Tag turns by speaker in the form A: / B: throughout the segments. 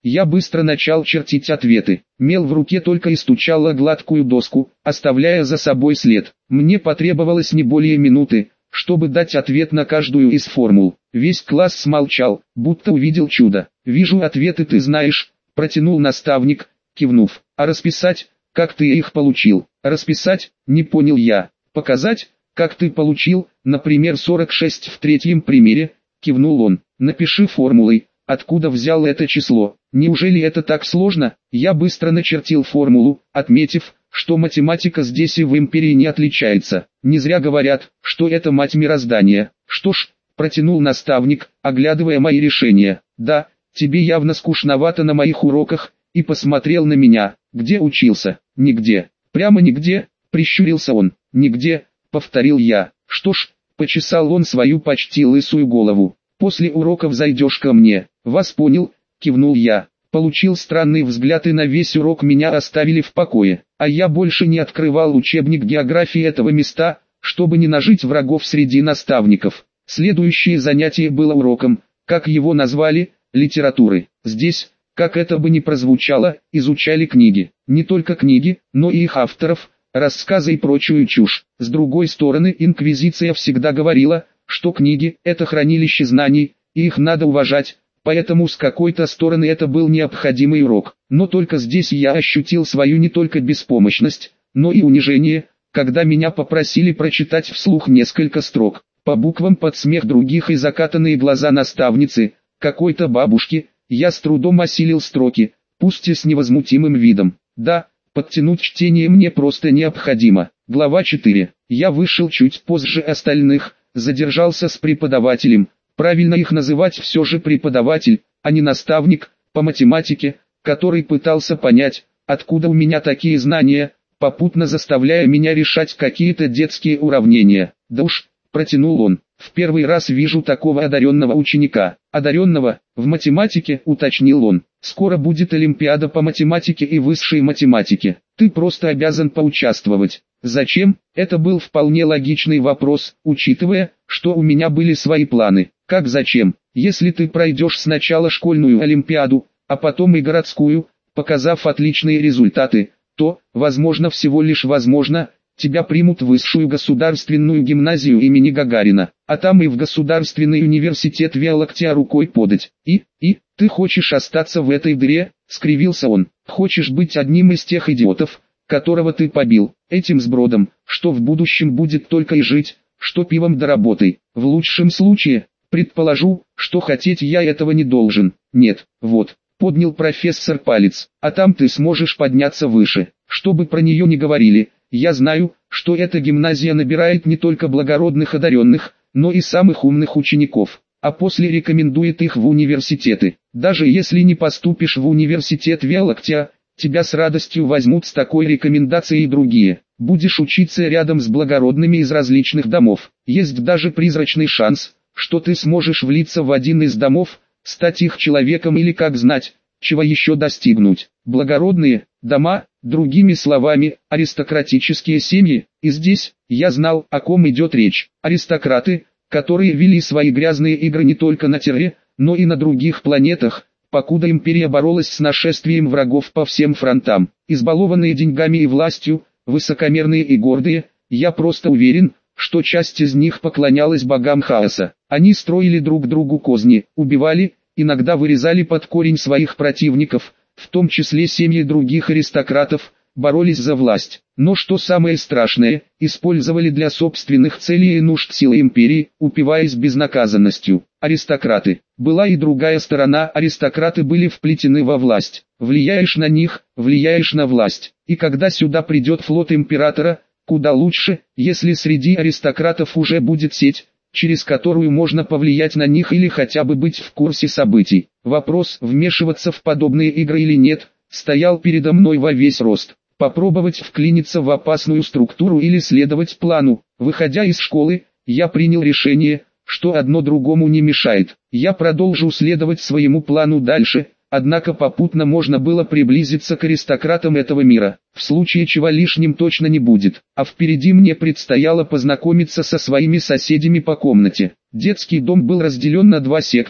A: Я быстро начал чертить ответы. Мел в руке только и стучал о гладкую доску, оставляя за собой след. Мне потребовалось не более минуты, чтобы дать ответ на каждую из формул. Весь класс смолчал, будто увидел чудо. «Вижу, ответы ты знаешь», — протянул наставник, кивнув. «А расписать, как ты их получил?» «Расписать?» — не понял я. «Показать, как ты получил, например, 46 в третьем примере?» — кивнул он. «Напиши формулой, откуда взял это число. Неужели это так сложно?» Я быстро начертил формулу, отметив, что математика здесь и в империи не отличается. Не зря говорят, что это мать мироздания. «Что ж», — протянул наставник, оглядывая мои решения. «Да, тебе явно скучновато на моих уроках», и посмотрел на меня. «Где учился?» «Нигде». «Прямо нигде?» — прищурился он. «Нигде», — повторил я. «Что ж», — почесал он свою почти лысую голову. «После уроков зайдешь ко мне». «Вас понял», — кивнул я. Получил странный взгляд и на весь урок меня оставили в покое. А я больше не открывал учебник географии этого места, чтобы не нажить врагов среди наставников. Следующее занятие было уроком, как его назвали, литературы. Здесь, как это бы ни прозвучало, изучали книги. Не только книги, но и их авторов, рассказы и прочую чушь. С другой стороны, инквизиция всегда говорила, что книги – это хранилище знаний, и их надо уважать, поэтому с какой-то стороны это был необходимый урок. Но только здесь я ощутил свою не только беспомощность, но и унижение, когда меня попросили прочитать вслух несколько строк, по буквам под смех других и закатанные глаза наставницы, какой-то бабушки. Я с трудом осилил строки, пусть и с невозмутимым видом. Да, подтянуть чтение мне просто необходимо. Глава 4. Я вышел чуть позже остальных, задержался с преподавателем. Правильно их называть все же преподаватель, а не наставник, по математике, который пытался понять, откуда у меня такие знания, попутно заставляя меня решать какие-то детские уравнения. «Да уж», — протянул он, — «в первый раз вижу такого одаренного ученика». «Одаренного, в математике», — уточнил он. «Скоро будет олимпиада по математике и высшей математике. Ты просто обязан поучаствовать». «Зачем?» — это был вполне логичный вопрос, учитывая, что у меня были свои планы. «Как зачем? Если ты пройдешь сначала школьную олимпиаду, а потом и городскую, показав отличные результаты, то, возможно, всего лишь возможно, тебя примут в высшую государственную гимназию имени Гагарина, а там и в государственный университет Виа-Лактиа рукой подать. И, ты хочешь остаться в этой дыре?» — скривился он. «Хочешь быть одним из тех идиотов, которого ты побил, этим сбродом, что в будущем будет только и жить, что пивом да работой. В лучшем случае, предположу, что хотеть я этого не должен. Нет, вот». Поднял профессор палец, «а там ты сможешь подняться выше, чтобы про нее не говорили. Я знаю, что эта гимназия набирает не только благородных одаренных, но и самых умных учеников, а после рекомендует их в университеты. Даже если не поступишь в университет Виа-Лактиа, тебя с радостью возьмут с такой рекомендацией и другие. Будешь учиться рядом с благородными из различных домов. Есть даже призрачный шанс, что ты сможешь влиться в один из домов, стать их человеком или, как знать, чего еще достигнуть. Благородные дома, другими словами, аристократические семьи, и здесь, я знал, о ком идет речь. Аристократы, которые вели свои грязные игры не только на Терре, но и на других планетах, покуда империя боролась с нашествием врагов по всем фронтам. Избалованные деньгами и властью, высокомерные и гордые, я просто уверен, что часть из них поклонялась богам хаоса. Они строили друг другу козни, убивали, иногда вырезали под корень своих противников, в том числе семьи других аристократов, боролись за власть. Но что самое страшное, использовали для собственных целей и нужд силы империи, упиваясь безнаказанностью. Аристократы. Была и другая сторона, аристократы были вплетены во власть. Влияешь на них, влияешь на власть. И когда сюда придет флот императора, куда лучше, если среди аристократов уже будет сеть, через которую можно повлиять на них или хотя бы быть в курсе событий. Вопрос, вмешиваться в подобные игры или нет, стоял передо мной во весь рост. Попробовать вклиниться в опасную структуру или следовать плану. Выходя из школы, я принял решение, что одно другому не мешает. Я продолжу следовать своему плану дальше, однако попутно можно было приблизиться к аристократам этого мира. В случае чего лишним точно не будет. А впереди мне предстояло познакомиться со своими соседями по комнате. Детский дом был разделен на два сектора,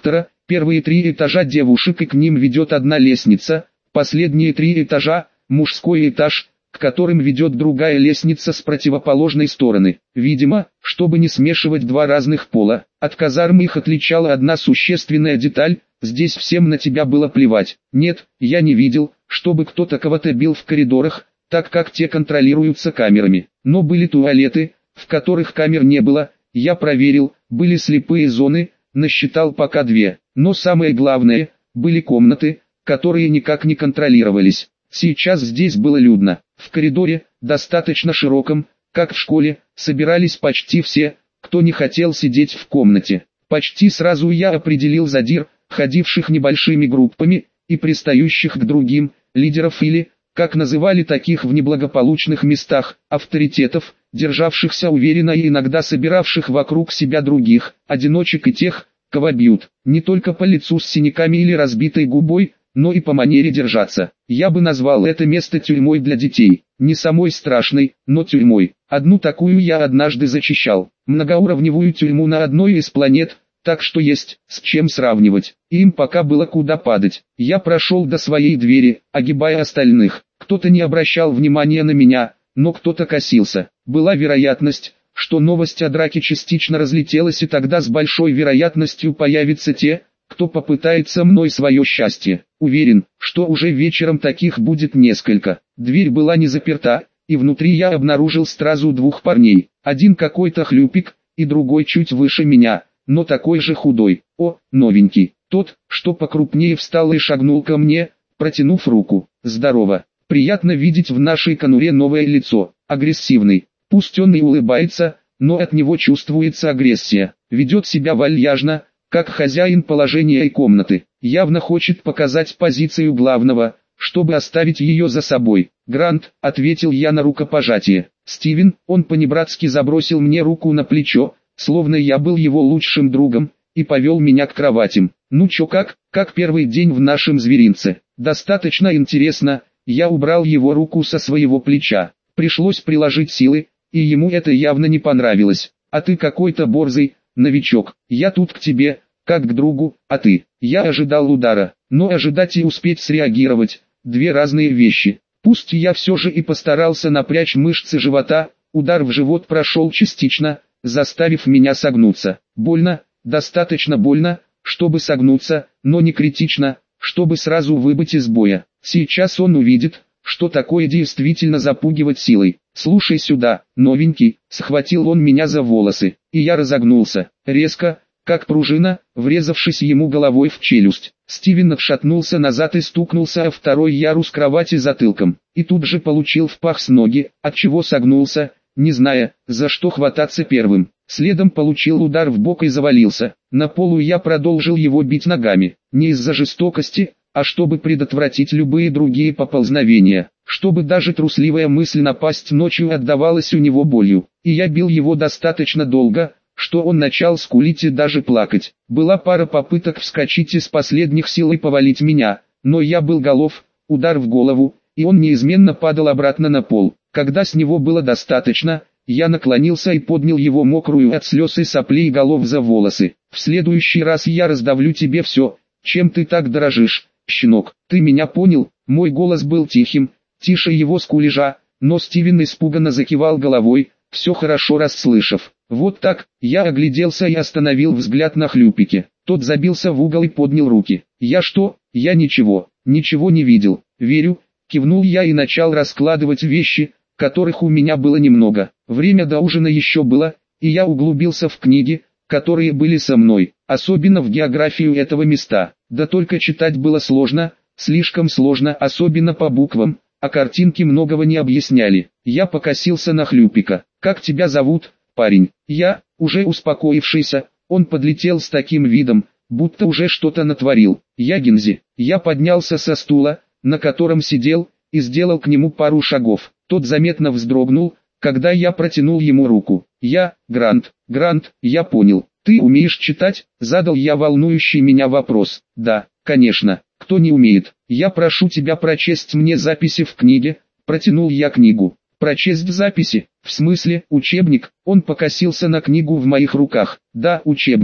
A: Первые 3 этажа девушек, и к ним ведет одна лестница, последние 3 этажа – мужской этаж, к которым ведет другая лестница с противоположной стороны. Видимо, чтобы не смешивать два разных пола, от казармы их отличала одна существенная деталь – здесь всем на тебя было плевать. Нет, я не видел, чтобы кто-то кого-то бил в коридорах, так как те контролируются камерами. Но были туалеты, в которых камер не было, я проверил, были слепые зоны, насчитал пока 2. Но самое главное, были комнаты, которые никак не контролировались. Сейчас здесь было людно. В коридоре, достаточно широком, как в школе, собирались почти все, кто не хотел сидеть в комнате. Почти сразу я определил задир, ходивших небольшими группами, и пристающих к другим, лидеров или, как называли таких в неблагополучных местах, авторитетов, державшихся уверенно и иногда собиравших вокруг себя других, одиночек и тех, кого бьют, не только по лицу с синяками или разбитой губой, но и по манере держаться. Я бы назвал это место тюрьмой для детей, не самой страшной, но тюрьмой. Одну такую я однажды зачищал, многоуровневую тюрьму на одной из планет, так что есть с чем сравнивать. Им пока было куда падать. Я прошел до своей двери, огибая остальных. Кто-то не обращал внимания на меня, но кто-то косился. Была вероятность, что новость о драке частично разлетелась, и тогда с большой вероятностью появятся те, кто попытается мной свое счастье. Уверен, что уже вечером таких будет несколько. Дверь была не заперта, и внутри я обнаружил сразу 2 парней. Один какой-то хлюпик, и другой чуть выше меня, но такой же худой. О, новенький. Тот, что покрупнее, встал и шагнул ко мне, протянув руку. Здорово. Приятно видеть в нашей конуре новое лицо. Агрессивный. Пусть он и улыбается, но от него чувствуется агрессия. Ведет себя вальяжно, как хозяин положения и комнаты. Явно хочет показать позицию главного, чтобы оставить ее за собой. «Грант», — ответил я на рукопожатие. «Стивен», — он понебратски забросил мне руку на плечо, словно я был его лучшим другом, и повел меня к кроватям. «Ну чё, как первый день в нашем зверинце?» «Достаточно интересно». Я убрал его руку со своего плеча. Пришлось приложить силы, и ему это явно не понравилось. «А ты какой-то борзый, новичок. Я тут к тебе, как к другу, а ты». Я ожидал удара, но ожидать и успеть среагировать – 2 разные вещи. Пусть я все же и постарался напрячь мышцы живота, удар в живот прошел частично, заставив меня согнуться. Больно, достаточно больно, чтобы согнуться, но не критично, чтобы сразу выбыть из боя. Сейчас он увидит, что такое действительно запугивать силой. «Слушай сюда, новенький», — схватил он меня за волосы, и я разогнулся, резко, как пружина, врезавшись ему головой в челюсть. Стивен отшатнулся назад и стукнулся о 2-й ярус кровати затылком, и тут же получил в пах с ноги, отчего согнулся, не зная, за что хвататься первым. Следом получил удар в бок и завалился. На полу я продолжил его бить ногами, не из-за жестокости, а чтобы предотвратить любые другие поползновения, чтобы даже трусливая мысль напасть ночью отдавалась у него болью. И я бил его достаточно долго, что он начал скулить и даже плакать. Была пара попыток вскочить из последних сил и повалить меня, но я был голов, удар в голову, и он неизменно падал обратно на пол. Когда с него было достаточно, я наклонился и поднял его мокрую от слез и соплей голов за волосы. «В следующий раз я раздавлю тебе все, чем ты так дорожишь, щенок. Ты меня понял?» Мой голос был тихим, тише его скулежа, но Стивен испуганно закивал головой, все хорошо расслышав. Вот так, я огляделся и остановил взгляд на хлюпике. Тот забился в угол и поднял руки. «Я что? Я ничего не видел». «Верю», кивнул я и начал раскладывать вещи, которых у меня было немного. Время до ужина еще было, и я углубился в книги, которые были со мной, особенно в географию этого места. Да только читать было сложно, слишком сложно, особенно по буквам, а картинки многого не объясняли. Я покосился на хлюпика. «Как тебя зовут, парень?» Я, уже успокоившийся, он подлетел с таким видом, будто уже что-то натворил. «Я Гензи». Я поднялся со стула, на котором сидел, и сделал к нему пару шагов. Тот заметно вздрогнул, когда я протянул ему руку. «Я, Грант». «Грант, я понял. Ты умеешь читать?» Задал я волнующий меня вопрос. «Да, конечно. Кто не умеет? Я прошу тебя прочесть мне записи в книге». Протянул я книгу. «Прочесть записи? В смысле, учебник?» Он покосился на книгу в моих руках. «Да, учебник.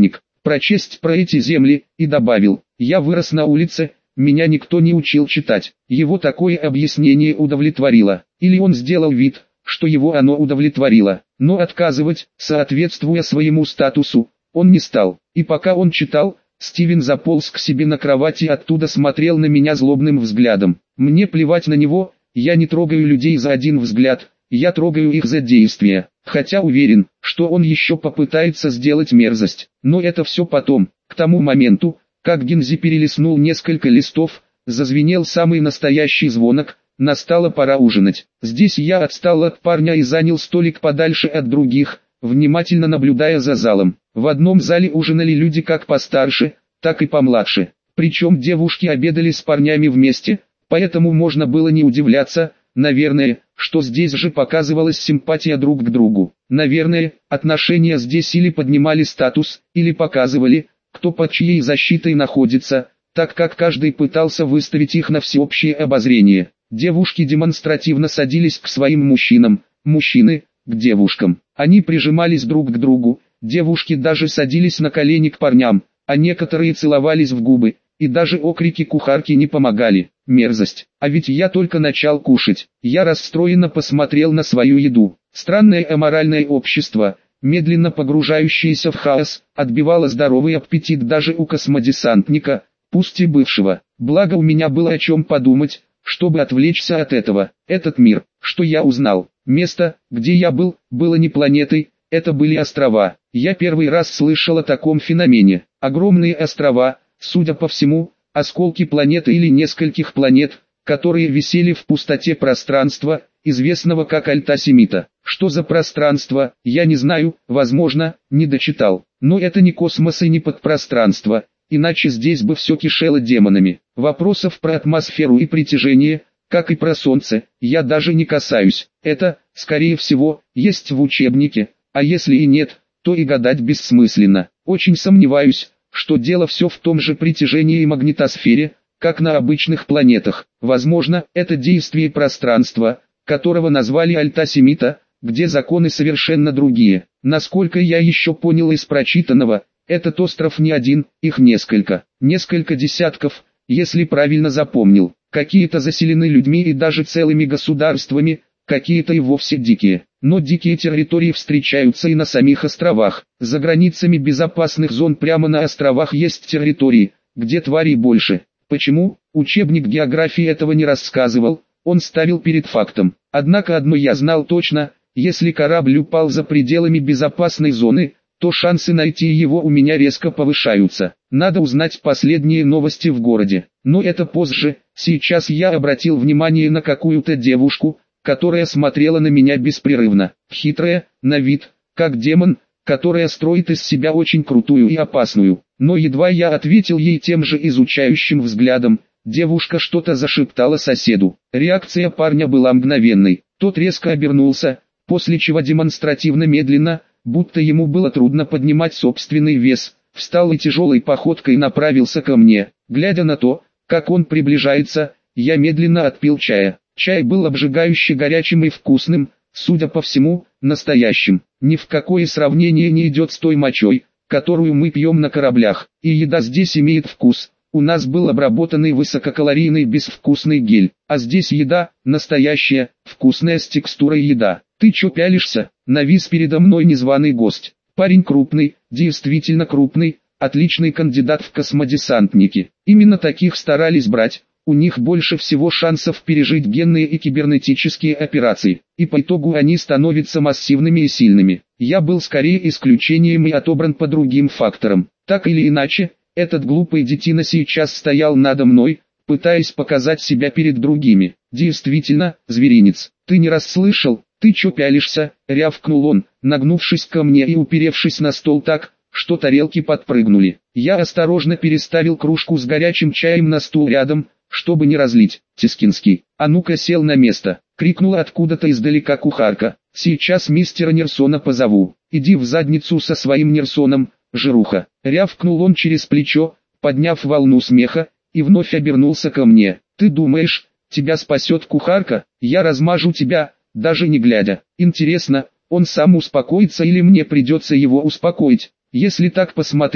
A: прочесть про эти земли, и добавил: «Я вырос на улице, меня никто не учил читать». Его такое объяснение удовлетворило, или он сделал вид, что его оно удовлетворило, но отказывать, соответствуя своему статусу, он не стал. И пока он читал, Стивен заполз к себе на кровати и оттуда смотрел на меня злобным взглядом. Мне плевать на него, я не трогаю людей за один взгляд, я трогаю их за действия, хотя уверен, что он еще попытается сделать мерзость. Но это все потом. К тому моменту, как Гинзи перелистнул несколько листов, зазвенел самый настоящий звонок, настала пора ужинать. Здесь я отстал от парня и занял столик подальше от других, внимательно наблюдая за залом. В одном зале ужинали люди как постарше, так и помладше. Причем девушки обедали с парнями вместе, поэтому можно было не удивляться, наверное, что здесь же показывалась симпатия друг к другу. Наверное, отношения здесь или поднимали статус, или показывали, кто под чьей защитой находится, так как каждый пытался выставить их на всеобщее обозрение. Девушки демонстративно садились к своим мужчинам, мужчины – к девушкам. Они прижимались друг к другу, девушки даже садились на колени к парням, а некоторые целовались в губы, и даже окрики кухарки не помогали. Мерзость. А ведь я только начал кушать. Я расстроенно посмотрел на свою еду. Странное аморальное общество, медленно погружающееся в хаос, отбивало здоровый аппетит даже у космодесантника, пусть и бывшего. Благо у меня было о чем подумать, чтобы отвлечься от этого. Этот мир, что я узнал, место, где я был, было не планетой, это были острова. Я первый раз слышал о таком феномене. Огромные острова, судя по всему, осколки планеты или нескольких планет, которые висели в пустоте пространства, известного как Альта-Семита. Что за пространство, я не знаю, возможно, не дочитал. Но это не космос и не подпространство, иначе здесь бы все кишело демонами. Вопросов про атмосферу и притяжение, как и про Солнце, я даже не касаюсь. Это, скорее всего, есть в учебнике, а если и нет, то и гадать бессмысленно. Очень сомневаюсь, что дело все в том же притяжении и магнитосфере, как на обычных планетах. Возможно, это действие пространства, которого назвали Альта-Семита, где законы совершенно другие. Насколько я еще понял из прочитанного, этот остров не один, их несколько десятков, если правильно запомнил. Какие-то заселены людьми и даже целыми государствами, какие-то и вовсе дикие. Но дикие территории встречаются и на самих островах. За границами безопасных зон прямо на островах есть территории, где тварей больше. Почему? Учебник географии этого не рассказывал, он ставил перед фактом. Однако одно я знал точно, если корабль упал за пределами безопасной зоны, то шансы найти его у меня резко повышаются. Надо узнать последние новости в городе. Но это позже, сейчас я обратил внимание на какую-то девушку, которая смотрела на меня беспрерывно. Хитрая, на вид, как демон, которая строит из себя очень крутую и опасную. Но едва я ответил ей тем же изучающим взглядом, девушка что-то зашептала соседу. Реакция парня была мгновенной. Тот резко обернулся, после чего демонстративно медленно, будто ему было трудно поднимать собственный вес, встал и тяжелой походкой направился ко мне. Глядя на то, как он приближается, я медленно отпил чая. Чай был обжигающе горячим и вкусным, судя по всему, настоящим. Ни в какое сравнение не идет с той мочой, которую мы пьем на кораблях. И еда здесь имеет вкус. У нас был обработанный высококалорийный безвкусный гель, а здесь еда, настоящая, вкусная с текстурой еда. «Ты чё пялишься?» — навис передо мной незваный гость. Парень крупный, действительно крупный, отличный кандидат в космодесантники. Именно таких старались брать. У них больше всего шансов пережить генные и кибернетические операции, и по итогу они становятся массивными и сильными. Я был скорее исключением и отобран по другим факторам. Так или иначе, этот глупый детина сейчас стоял надо мной, пытаясь показать себя перед другими. Действительно, зверинец. «Ты не расслышал? Ты чё пялишься?» — рявкнул он, нагнувшись ко мне и уперевшись на стол так, что тарелки подпрыгнули. Я осторожно переставил кружку с горячим чаем на стул рядом, чтобы не разлить. «Тискинский, а ну-ка сел на место!» — крикнула откуда-то издалека кухарка. «Сейчас мистера Нерсона позову. Иди в задницу со своим Нерсоном, жируха!» — рявкнул он через плечо, подняв волну смеха, и вновь обернулся ко мне. «Ты думаешь, тебя спасет кухарка? Я размажу тебя, даже не глядя. Интересно, он сам успокоится или мне придется его успокоить? Если так посмотреть,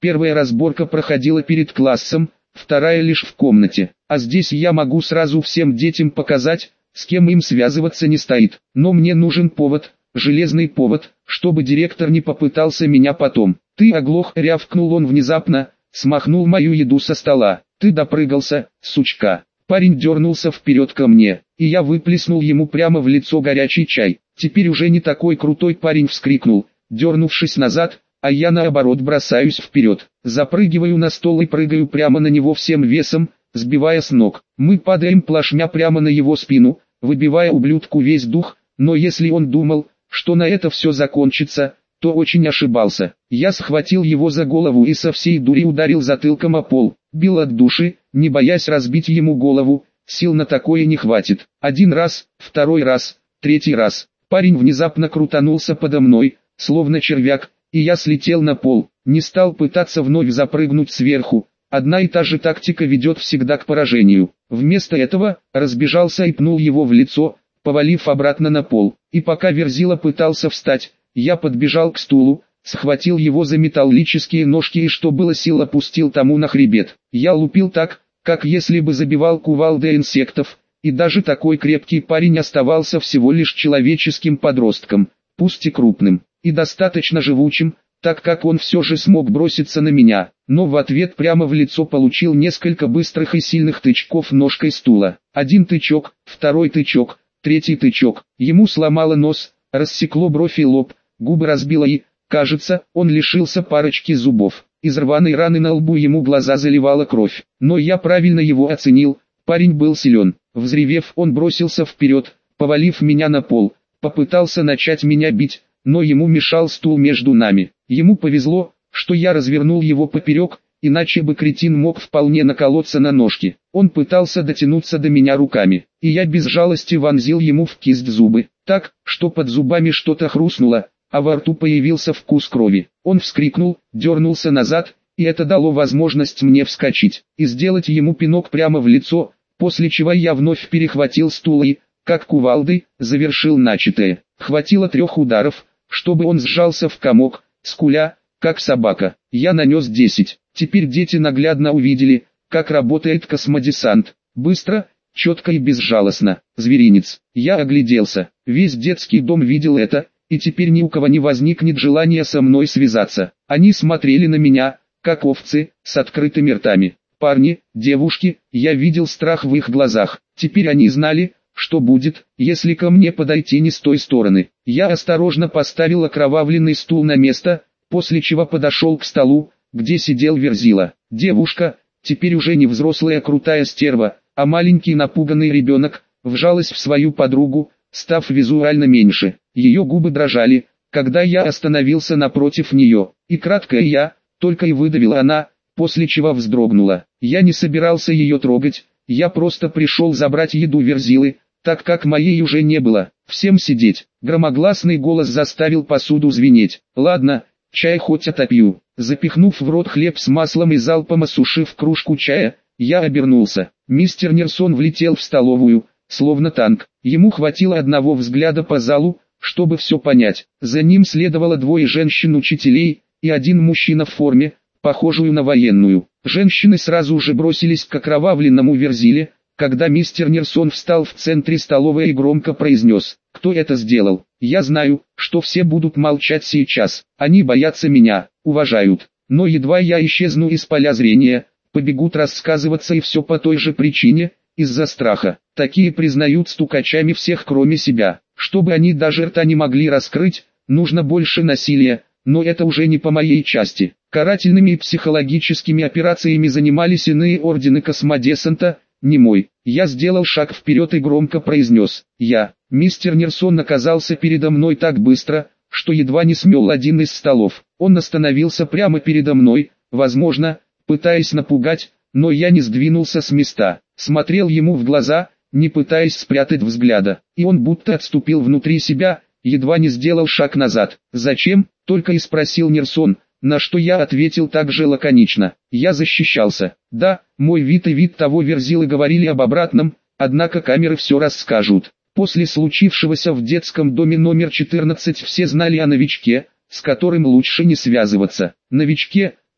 A: Первая разборка проходила перед классом, вторая лишь в комнате. А здесь я могу сразу всем детям показать, с кем им связываться не стоит. Но мне нужен повод, железный повод, чтобы директор не попытался меня потом. «Ты оглох!» — рявкнул он внезапно, смахнул мою еду со стола. «Ты допрыгался, сучка!» Парень дернулся вперед ко мне, и я выплеснул ему прямо в лицо горячий чай. Теперь уже не такой крутой парень вскрикнул, дернувшись назад, а я наоборот бросаюсь вперед. Запрыгиваю на стол и прыгаю прямо на него всем весом, сбивая с ног. Мы падаем плашмя прямо на его спину, выбивая ублюдку весь дух, но если он думал, что на это все закончится, то очень ошибался. Я схватил его за голову и со всей дури ударил затылком о пол, бил от души, не боясь разбить ему голову, сил на такое не хватит. Один раз, второй раз, третий раз. Парень внезапно крутанулся подо мной, словно червяк, и я слетел на пол, не стал пытаться вновь запрыгнуть сверху. Одна и та же тактика ведет всегда к поражению. Вместо этого, разбежался и пнул его в лицо, повалив обратно на пол. И пока Верзила пытался встать, я подбежал к стулу, схватил его за металлические ножки и что было сил опустил тому на хребет. Я лупил так, как если бы забивал кувалдой инсектов, и даже такой крепкий парень оставался всего лишь человеческим подростком, пусть и крупным, и достаточно живучим, так как он все же смог броситься на меня, но в ответ прямо в лицо получил несколько быстрых и сильных тычков ножкой стула. Один тычок, второй тычок, третий тычок, ему сломало нос, рассекло бровь и лоб, губы разбило и, кажется, он лишился парочки зубов. Из рваной раны на лбу ему глаза заливала кровь. Но я правильно его оценил, парень был силен. Взревев, он бросился вперед, повалив меня на пол, попытался начать меня бить, но ему мешал стул между нами. Ему повезло, что я развернул его поперек, иначе бы кретин мог вполне наколоться на ножки. Он пытался дотянуться до меня руками, и я без жалости вонзил ему в кисть зубы, так, что под зубами что-то хрустнуло, а во рту появился вкус крови. Он вскрикнул, дернулся назад, и это дало возможность мне вскочить и сделать ему пинок прямо в лицо, после чего я вновь перехватил стул и, как кувалдой, завершил начатое. Хватило 3 ударов, чтобы он сжался в комок, скуля, как собака. Я нанес 10. Теперь дети наглядно увидели, как работает космодесант. Быстро, четко и безжалостно. Зверинец. Я огляделся. Весь детский дом видел это, и теперь ни у кого не возникнет желания со мной связаться. Они смотрели на меня, как овцы, с открытыми ртами. Парни, девушки, я видел страх в их глазах. Теперь они знали, что будет, если ко мне подойти не с той стороны. Я осторожно поставил окровавленный стул на место, после чего подошел к столу, где сидел Верзила. Девушка, теперь уже не взрослая крутая стерва, а маленький напуганный ребенок, вжалась в свою подругу, став визуально меньше. Ее губы дрожали, когда я остановился напротив нее, и краткое «я», только и выдавила она, после чего вздрогнула. Я не собирался ее трогать, я просто пришел забрать еду Верзилы, так как моей уже не было. Всем сидеть. Громогласный голос заставил посуду звенеть. Ладно, чай хоть отопью. Запихнув в рот хлеб с маслом и залпом осушив кружку чая, я обернулся. Мистер Нерсон влетел в столовую, словно танк. Ему хватило одного взгляда по залу, чтобы все понять. За ним следовало 2 женщин-учителей и 1 мужчина в форме, похожую на военную. Женщины сразу же бросились к окровавленному Верзиле, когда мистер Нерсон встал в центре столовой и громко произнес: «Кто это сделал? Я знаю, что все будут молчать сейчас. Они боятся меня, уважают. Но едва я исчезну из поля зрения, побегут рассказываться и все по той же причине, из-за страха. Такие признают стукачами всех кроме себя. Чтобы они даже рта не могли раскрыть, нужно больше насилия, но это уже не по моей части». Карательными и психологическими операциями занимались иные ордены космодесанта, не мой. Я сделал шаг вперед и громко произнес: «Я». Мистер Нерсон оказался передо мной так быстро, что едва не смел один из столов. Он остановился прямо передо мной, возможно, пытаясь напугать, но я не сдвинулся с места. Смотрел ему в глаза, не пытаясь спрятать взгляда, и он будто отступил внутри себя, едва не сделал шаг назад. «Зачем?» — только и спросил Нерсон, на что я ответил так же лаконично: «Я защищался». Да, мой вид и вид того Верзилы говорили об обратном, однако камеры все расскажут. После случившегося в детском доме номер 14 все знали о новичке, с которым лучше не связываться. Новичке,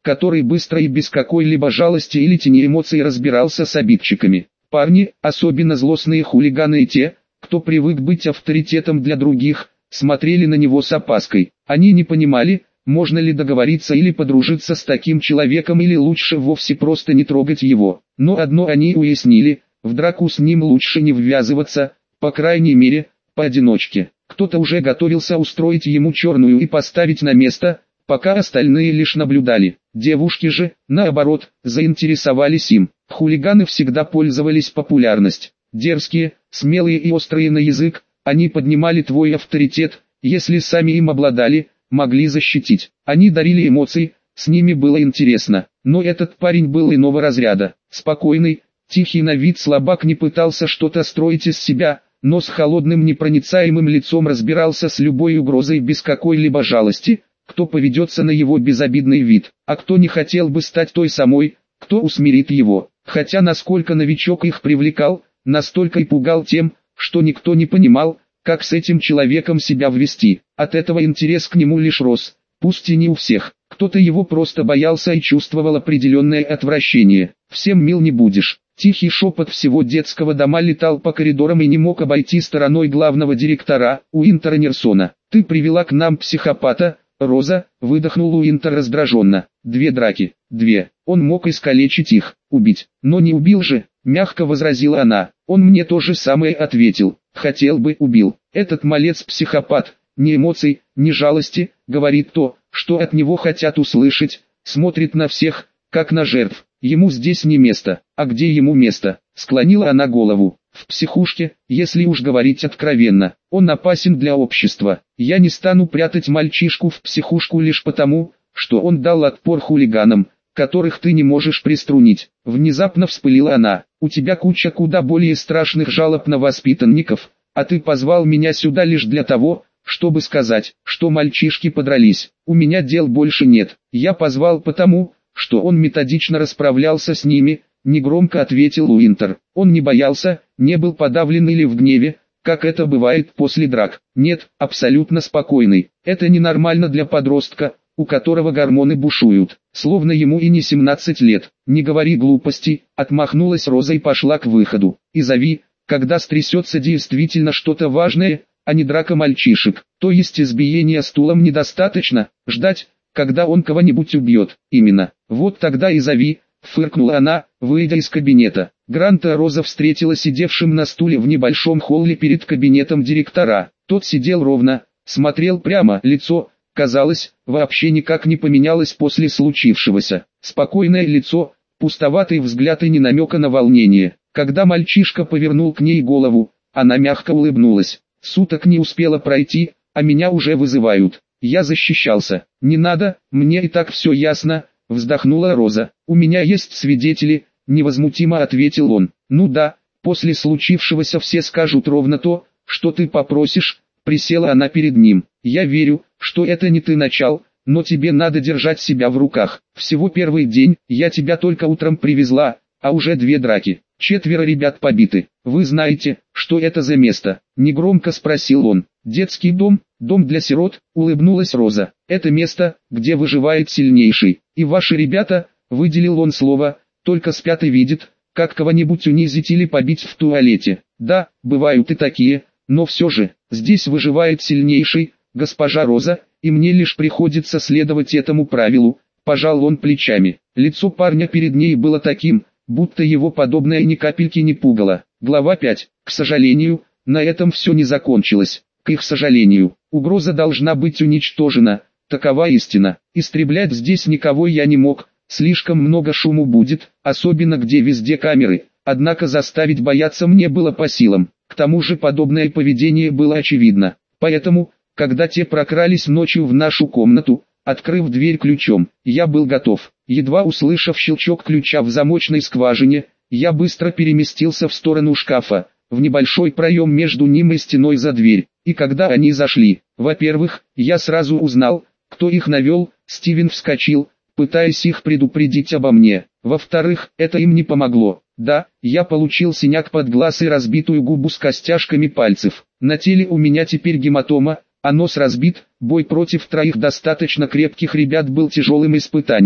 A: который быстро и без какой-либо жалости или тени эмоций разбирался с обидчиками. Парни, особенно злостные хулиганы и те, кто привык быть авторитетом для других, смотрели на него с опаской. Они не понимали, можно ли договориться или подружиться с таким человеком, или лучше вовсе просто не трогать его. Но одно они уяснили: в драку с ним лучше не ввязываться, по крайней мере, поодиночке. Кто-то уже готовился устроить ему черную и поставить на место, пока остальные лишь наблюдали. Девушки же, наоборот, заинтересовались им. Хулиганы всегда пользовались популярностью. Дерзкие, смелые и острые на язык, они поднимали твой авторитет, если сами им обладали, могли защитить. Они дарили эмоции, с ними было интересно. Но этот парень был иного разряда. Спокойный, тихий на вид слабак не пытался что-то строить из себя, но с холодным непроницаемым лицом разбирался с любой угрозой без какой-либо жалости, кто поведется на его безобидный вид, а кто не хотел бы стать той самой, кто усмирит его. Хотя насколько новичок их привлекал, настолько и пугал тем, что никто не понимал, как с этим человеком себя вести. От этого интерес к нему лишь рос, пусть и не у всех. Кто-то его просто боялся и чувствовал определенное отвращение. «Всем мил не будешь». Тихий шепот всего детского дома летал по коридорам и не мог обойти стороной главного директора, Уинтера Нерсона. «Ты привела к нам психопата, Роза», — выдохнул Уинтер раздраженно. «Две драки, две. Он мог искалечить их, убить. Но не убил же», — мягко возразила она. «Он мне то же самое ответил. Хотел бы, убил. Этот малец психопат, ни эмоций, ни жалости, говорит то, что от него хотят услышать, смотрит на всех, как на жертв. Ему здесь не место». «А где ему место?» — склонила она голову. «В психушке, если уж говорить откровенно. Он опасен для общества. Я не стану прятать мальчишку в психушку лишь потому, что он дал отпор хулиганам, которых ты не можешь приструнить». Внезапно вспылила она. «У тебя куча куда более страшных жалоб на воспитанников, а ты позвал меня сюда лишь для того, чтобы сказать, что мальчишки подрались. У меня дел больше нет. Я позвал потому, что он методично расправлялся с ними», — негромко ответил Уинтер. Он не боялся, не был подавлен или в гневе, как это бывает после драк. Нет, абсолютно спокойный. Это ненормально для подростка, у которого гормоны бушуют, словно ему и не 17 лет. «Не говори глупостей», — отмахнулась Роза и пошла к выходу. «И зови, когда стрясется действительно что-то важное, а не драка мальчишек. То есть избиения стулом недостаточно, ждать, когда он кого-нибудь убьет. Именно. Вот тогда и зови», — фыркнула она, выйдя из кабинета. Гранта Роза встретила сидевшим на стуле в небольшом холле перед кабинетом директора. Тот сидел ровно, смотрел прямо, лицо, казалось, вообще никак не поменялось после случившегося. Спокойное лицо, пустоватый взгляд и ни намека на волнение. Когда мальчишка повернул к ней голову, она мягко улыбнулась. «Суток не успела пройти, а меня уже вызывают. Я защищался». «Не надо, мне и так все ясно», — вздохнула Роза. «У меня есть свидетели», — невозмутимо ответил он. «Ну да, после случившегося все скажут ровно то, что ты попросишь», — присела она перед ним. «Я верю, что это не ты начал, но тебе надо держать себя в руках. Всего первый день, я тебя только утром привезла, а уже 2 драки. 4 ребят побиты. Вы знаете, что это за место?» — негромко спросил он. «Детский дом, дом для сирот», — улыбнулась Роза. «Это место, где выживает сильнейший. И ваши ребята», — выделил он слово, — «только спят и видят, как кого-нибудь унизить или побить в туалете. Да, бывают и такие, но все же, здесь выживает сильнейший, госпожа Роза, и мне лишь приходится следовать этому правилу», — пожал он плечами. Лицо парня перед ней было таким, будто его подобное ни капельки не пугало. Глава 5. К сожалению, на этом все не закончилось. К их сожалению, угроза должна быть уничтожена, такова истина. Истреблять здесь никого я не мог, слишком много шуму будет, особенно где везде камеры, однако заставить бояться мне было по силам. К тому же подобное поведение было очевидно. Поэтому, когда те прокрались ночью в нашу комнату, открыв дверь ключом, я был готов. Едва услышав щелчок ключа в замочной скважине, я быстро переместился в сторону шкафа, в небольшой проем между ним и стеной за дверь. И когда они зашли, во-первых, я сразу узнал, кто их навел. Стивен вскочил, пытаясь их предупредить обо мне. Во-вторых, это им не помогло. Да, я получил синяк под глаз и разбитую губу с костяшками пальцев. На теле у меня теперь гематома, а нос разбит. Бой против 3 достаточно крепких ребят был тяжелым испытанием.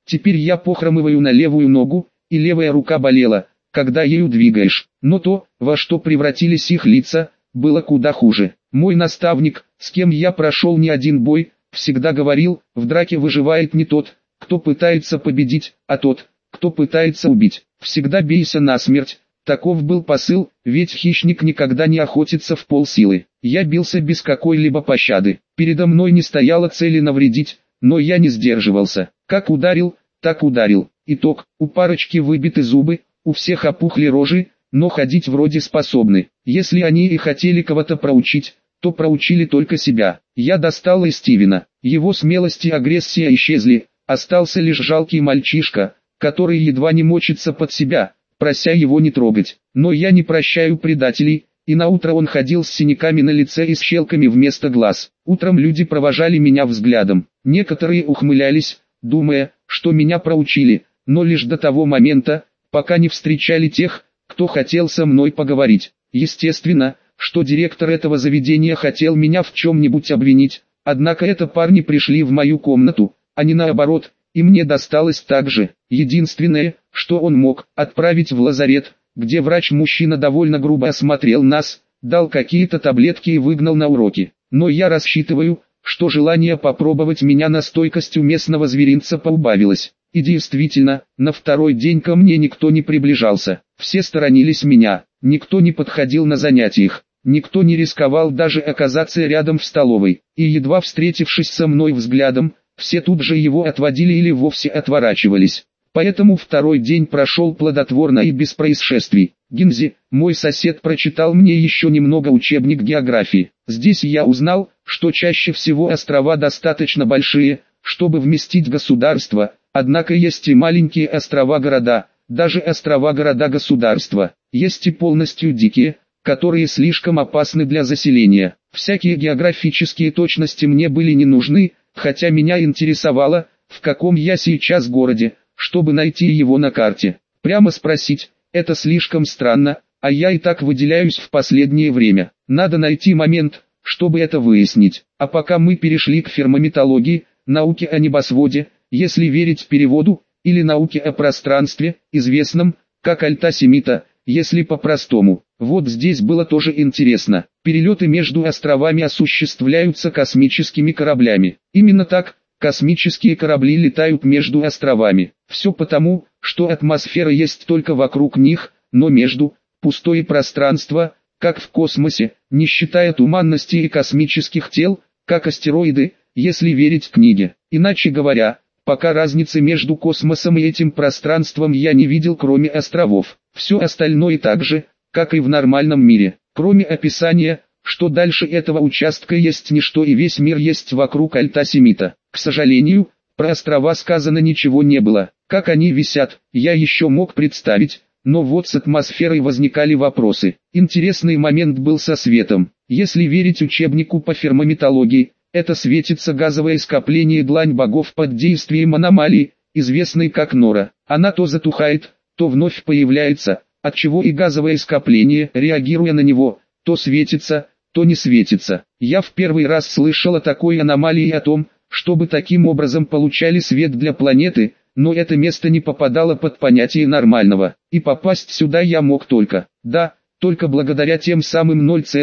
A: Теперь я похромываю на левую ногу, и левая рука болела, когда ею двигаешь. Но то, во что превратились их лица, было куда хуже. Мой наставник, с кем я прошел не один бой, всегда говорил, в драке выживает не тот, кто пытается победить, а тот, кто пытается убить. Всегда бейся насмерть. Таков был посыл, ведь хищник никогда не охотится в полсилы. Я бился без какой-либо пощады. Передо мной не стояло цели навредить, но я не сдерживался. Как ударил, так ударил. Итог: у парочки выбиты зубы, у всех опухли рожи, но ходить вроде способны. Если они и хотели кого-то проучить, то проучили только себя. Я достал и Стивена. Его смелость и агрессия исчезли, остался лишь жалкий мальчишка, который едва не мочится под себя, прося его не трогать. Но я не прощаю предателей, и наутро он ходил с синяками на лице и с щелками вместо глаз. Утром люди провожали меня взглядом. Некоторые ухмылялись, думая, что меня проучили, но лишь до того момента, пока не встречали тех, кто хотел со мной поговорить. Естественно, что директор этого заведения хотел меня в чем-нибудь обвинить, однако это парни пришли в мою комнату, а не наоборот, и мне досталось так же. Единственное, что он мог, отправить в лазарет, где врач-мужчина довольно грубо осмотрел нас, дал какие-то таблетки и выгнал на уроки. Но я рассчитываю, что желание попробовать меня на стойкость у местного зверинца поубавилось. И действительно, на второй день ко мне никто не приближался. Все сторонились меня, никто не подходил на занятиях, никто не рисковал даже оказаться рядом в столовой. И едва встретившись со мной взглядом, все тут же его отводили или вовсе отворачивались. Поэтому второй день прошел плодотворно и без происшествий. Гинзи, мой сосед, прочитал мне еще немного учебник географии. Здесь я узнал, что чаще всего острова достаточно большие, чтобы вместить государство, однако есть и маленькие острова-города, даже острова-города-государства. Есть и полностью дикие, которые слишком опасны для заселения. Всякие географические точности мне были не нужны, хотя меня интересовало, в каком я сейчас городе, чтобы найти его на карте. Прямо спросить, это слишком странно, а я и так выделяюсь в последнее время. Надо найти момент, чтобы это выяснить. А пока мы перешли к фермометологии, науке о небосводе, если верить переводу, или науке о пространстве, известном, как альтасемита, если по-простому. Вот здесь было тоже интересно. Перелеты между островами осуществляются космическими кораблями. Именно так, космические корабли летают между островами. Все потому, что атмосфера есть только вокруг них, но между – пустое пространство, как в космосе, не считая туманности и космических тел, как астероиды, если верить книге. Иначе говоря, пока разницы между космосом и этим пространством я не видел, кроме островов. Все остальное так же, как и в нормальном мире, кроме описания, что дальше этого участка есть ничто и весь мир есть вокруг альтасемита. К сожалению, про острова сказано ничего не было. Как они висят, я еще мог представить, но вот с атмосферой возникали вопросы. Интересный момент был со светом. Если верить учебнику по фермометологии, это светится газовое скопление длань богов под действием аномалии, известной как Нора. Она то затухает, то вновь появляется, отчего и газовое скопление, реагируя на него, то светится, то не светится. Я в первый раз слышал о такой аномалии и о том, чтобы таким образом получали свет для планеты, но это место не попадало под понятие нормального. И попасть сюда я мог только благодаря тем самым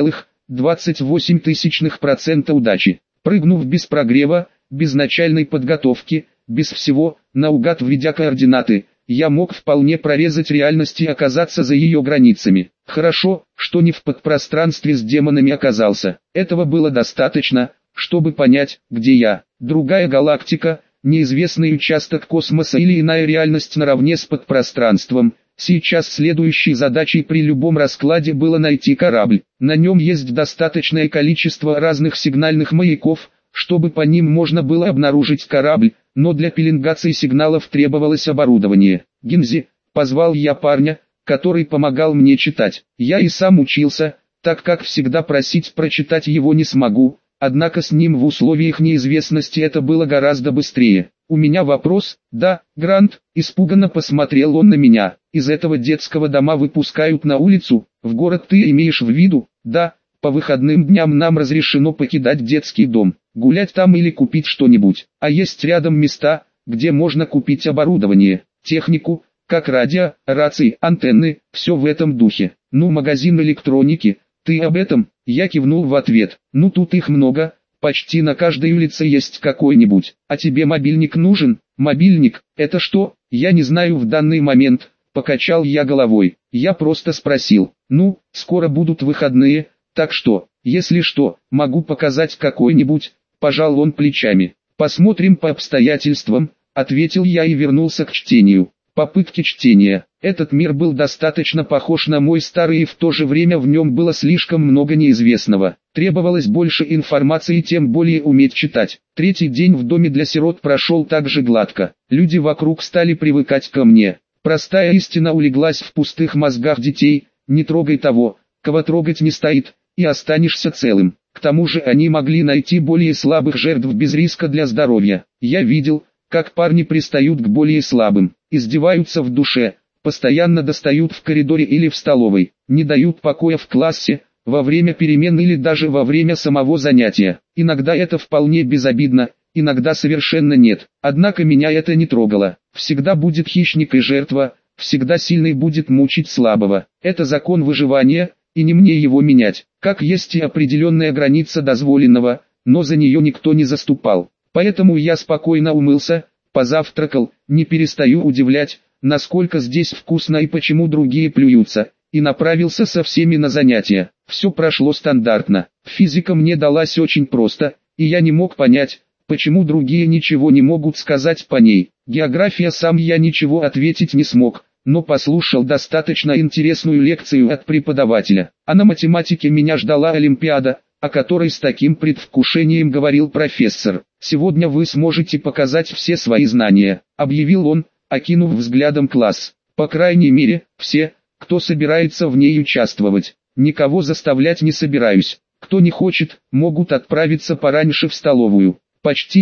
A: 0,28% удачи. Прыгнув без прогрева, без начальной подготовки, без всего, наугад введя координаты, я мог вполне прорезать реальность и оказаться за ее границами. Хорошо, что не в подпространстве с демонами оказался. Этого было достаточно, чтобы понять, где я. Другая галактика, неизвестный участок космоса или иная реальность наравне с подпространством. Сейчас следующей задачей при любом раскладе было найти корабль. На нем есть достаточное количество разных сигнальных маяков, чтобы по ним можно было обнаружить корабль, но для пеленгации сигналов требовалось оборудование. Гинзи, позвал я парня, который помогал мне читать. Я и сам учился, так как всегда просить прочитать его не смогу, однако с ним в условиях неизвестности это было гораздо быстрее. «У меня вопрос, да, Грант?» – испуганно посмотрел он на меня. «Из этого детского дома выпускают на улицу, в город ты имеешь в виду?» «Да, по выходным дням нам разрешено покидать детский дом, гулять там или купить что-нибудь. А есть рядом места, где можно купить оборудование, технику, как радио, рации, антенны, все в этом духе. Ну, магазин электроники, ты об этом? Я кивнул в ответ. Ну, тут их много, почти на каждой улице есть какой-нибудь. А тебе мобильник нужен? Мобильник, это что? Я не знаю в данный момент, покачал я головой. Я просто спросил. Ну, скоро будут выходные, так что, если что, могу показать какой-нибудь, пожал он плечами. Посмотрим по обстоятельствам, ответил я и вернулся к чтению. Попытки чтения. Этот мир был достаточно похож на мой старый, и в то же время в нем было слишком много неизвестного. Требовалось больше информации, тем более уметь читать. Третий день в доме для сирот прошел так же гладко. Люди вокруг стали привыкать ко мне. Простая истина улеглась в пустых мозгах детей: не трогай того, кого трогать не стоит, и останешься целым. К тому же они могли найти более слабых жертв без риска для здоровья. Я видел, как парни пристают к более слабым, издеваются в душе, постоянно достают в коридоре или в столовой, не дают покоя в классе, во время перемен или даже во время самого занятия. Иногда это вполне безобидно, иногда совершенно нет. Однако меня это не трогало. Всегда будет хищник и жертва, всегда сильный будет мучить слабого. Это закон выживания, и не мне его менять. Как есть и определенная граница дозволенного, но за нее никто не заступал. Поэтому я спокойно умылся, позавтракал, не перестаю удивлять, насколько здесь вкусно и почему другие плюются, и направился со всеми на занятия. Все прошло стандартно. Физика мне далась очень просто, и я не мог понять, почему другие ничего не могут сказать по ней. География сам я ничего ответить не смог, но послушал достаточно интересную лекцию от преподавателя. А на математике меня ждала олимпиада, о которой с таким предвкушением говорил профессор. «Сегодня вы сможете показать все свои знания», — объявил он, окинув взглядом класс. «По крайней мере, все, кто собирается в ней участвовать. Никого заставлять не собираюсь. Кто не хочет, могут отправиться пораньше в столовую». Почти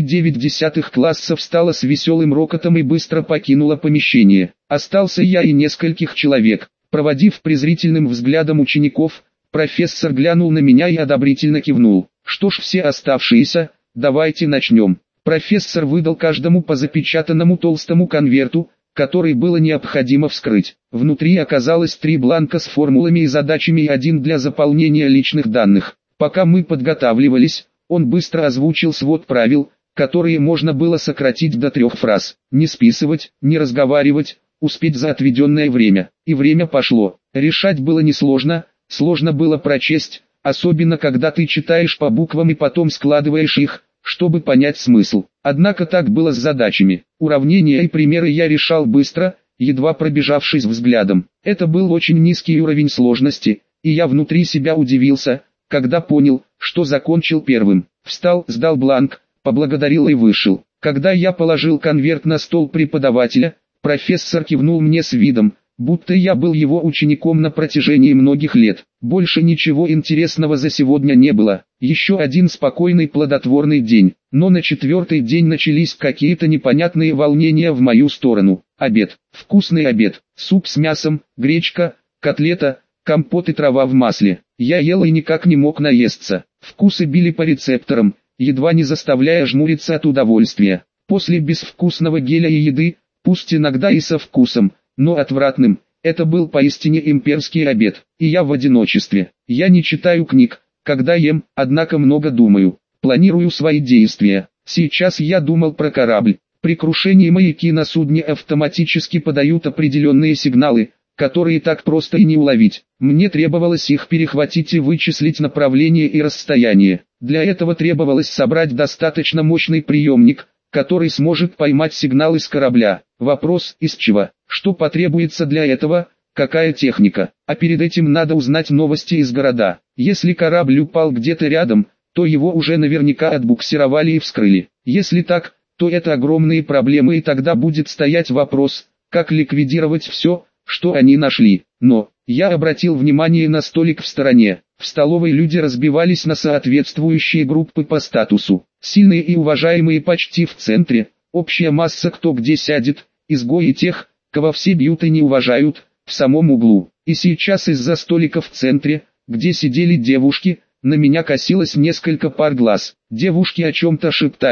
A: 9 класса встала с веселым рокотом и быстро покинула помещение. Остался я и нескольких человек. Проводив презрительным взглядом учеников, профессор глянул на меня и одобрительно кивнул. «Что ж, все оставшиеся, давайте начнем». Профессор выдал каждому по запечатанному толстому конверту, который было необходимо вскрыть. Внутри оказалось 3 бланка с формулами и задачами и 1 для заполнения личных данных. Пока мы подготавливались, он быстро озвучил свод правил, которые можно было сократить до 3 фраз. Не списывать, не разговаривать, успеть за отведенное время. И время пошло. Решать было несложно, сложно было прочесть, особенно когда ты читаешь по буквам и потом складываешь их, чтобы понять смысл. Однако так было с задачами. Уравнения и примеры я решал быстро, едва пробежавшись взглядом. Это был очень низкий уровень сложности, и я внутри себя удивился, когда понял, что закончил первым. Встал, сдал бланк, поблагодарил и вышел. Когда я положил конверт на стол преподавателя, профессор кивнул мне с видом, будто я был его учеником на протяжении многих лет. Больше ничего интересного за сегодня не было. Еще один спокойный плодотворный день. Но на 4-й день начались какие-то непонятные волнения в мою сторону. Обед. Вкусный обед. Суп с мясом, гречка, котлета, компот и трава в масле. Я ел и никак не мог наесться. Вкусы били по рецепторам, едва не заставляя жмуриться от удовольствия. После безвкусного геля и еды, пусть иногда и со вкусом, но отвратным, это был поистине имперский обед. И я в одиночестве. Я не читаю книг, когда ем, однако много думаю. Планирую свои действия. Сейчас я думал про корабль. При крушении маяки на судне автоматически подают определенные сигналы, которые так просто и не уловить. Мне требовалось их перехватить и вычислить направление и расстояние. Для этого требовалось собрать достаточно мощный приемник, который сможет поймать сигнал из корабля. Вопрос: из чего? Что потребуется для этого? Какая техника? А перед этим надо узнать новости из города. Если корабль упал где-то рядом, то его уже наверняка отбуксировали и вскрыли. Если так, то это огромные проблемы, и тогда будет стоять вопрос, как ликвидировать все, что они нашли. Но я обратил внимание на столик в стороне. В столовой люди разбивались на соответствующие группы по статусу. Сильные и уважаемые почти в центре, общая масса кто где сядет, изгои тех, кого все бьют и не уважают, в самом углу. И сейчас из-за столика в центре, где сидели девушки, на меня косилось несколько пар глаз. Девушки о чем-то шептались,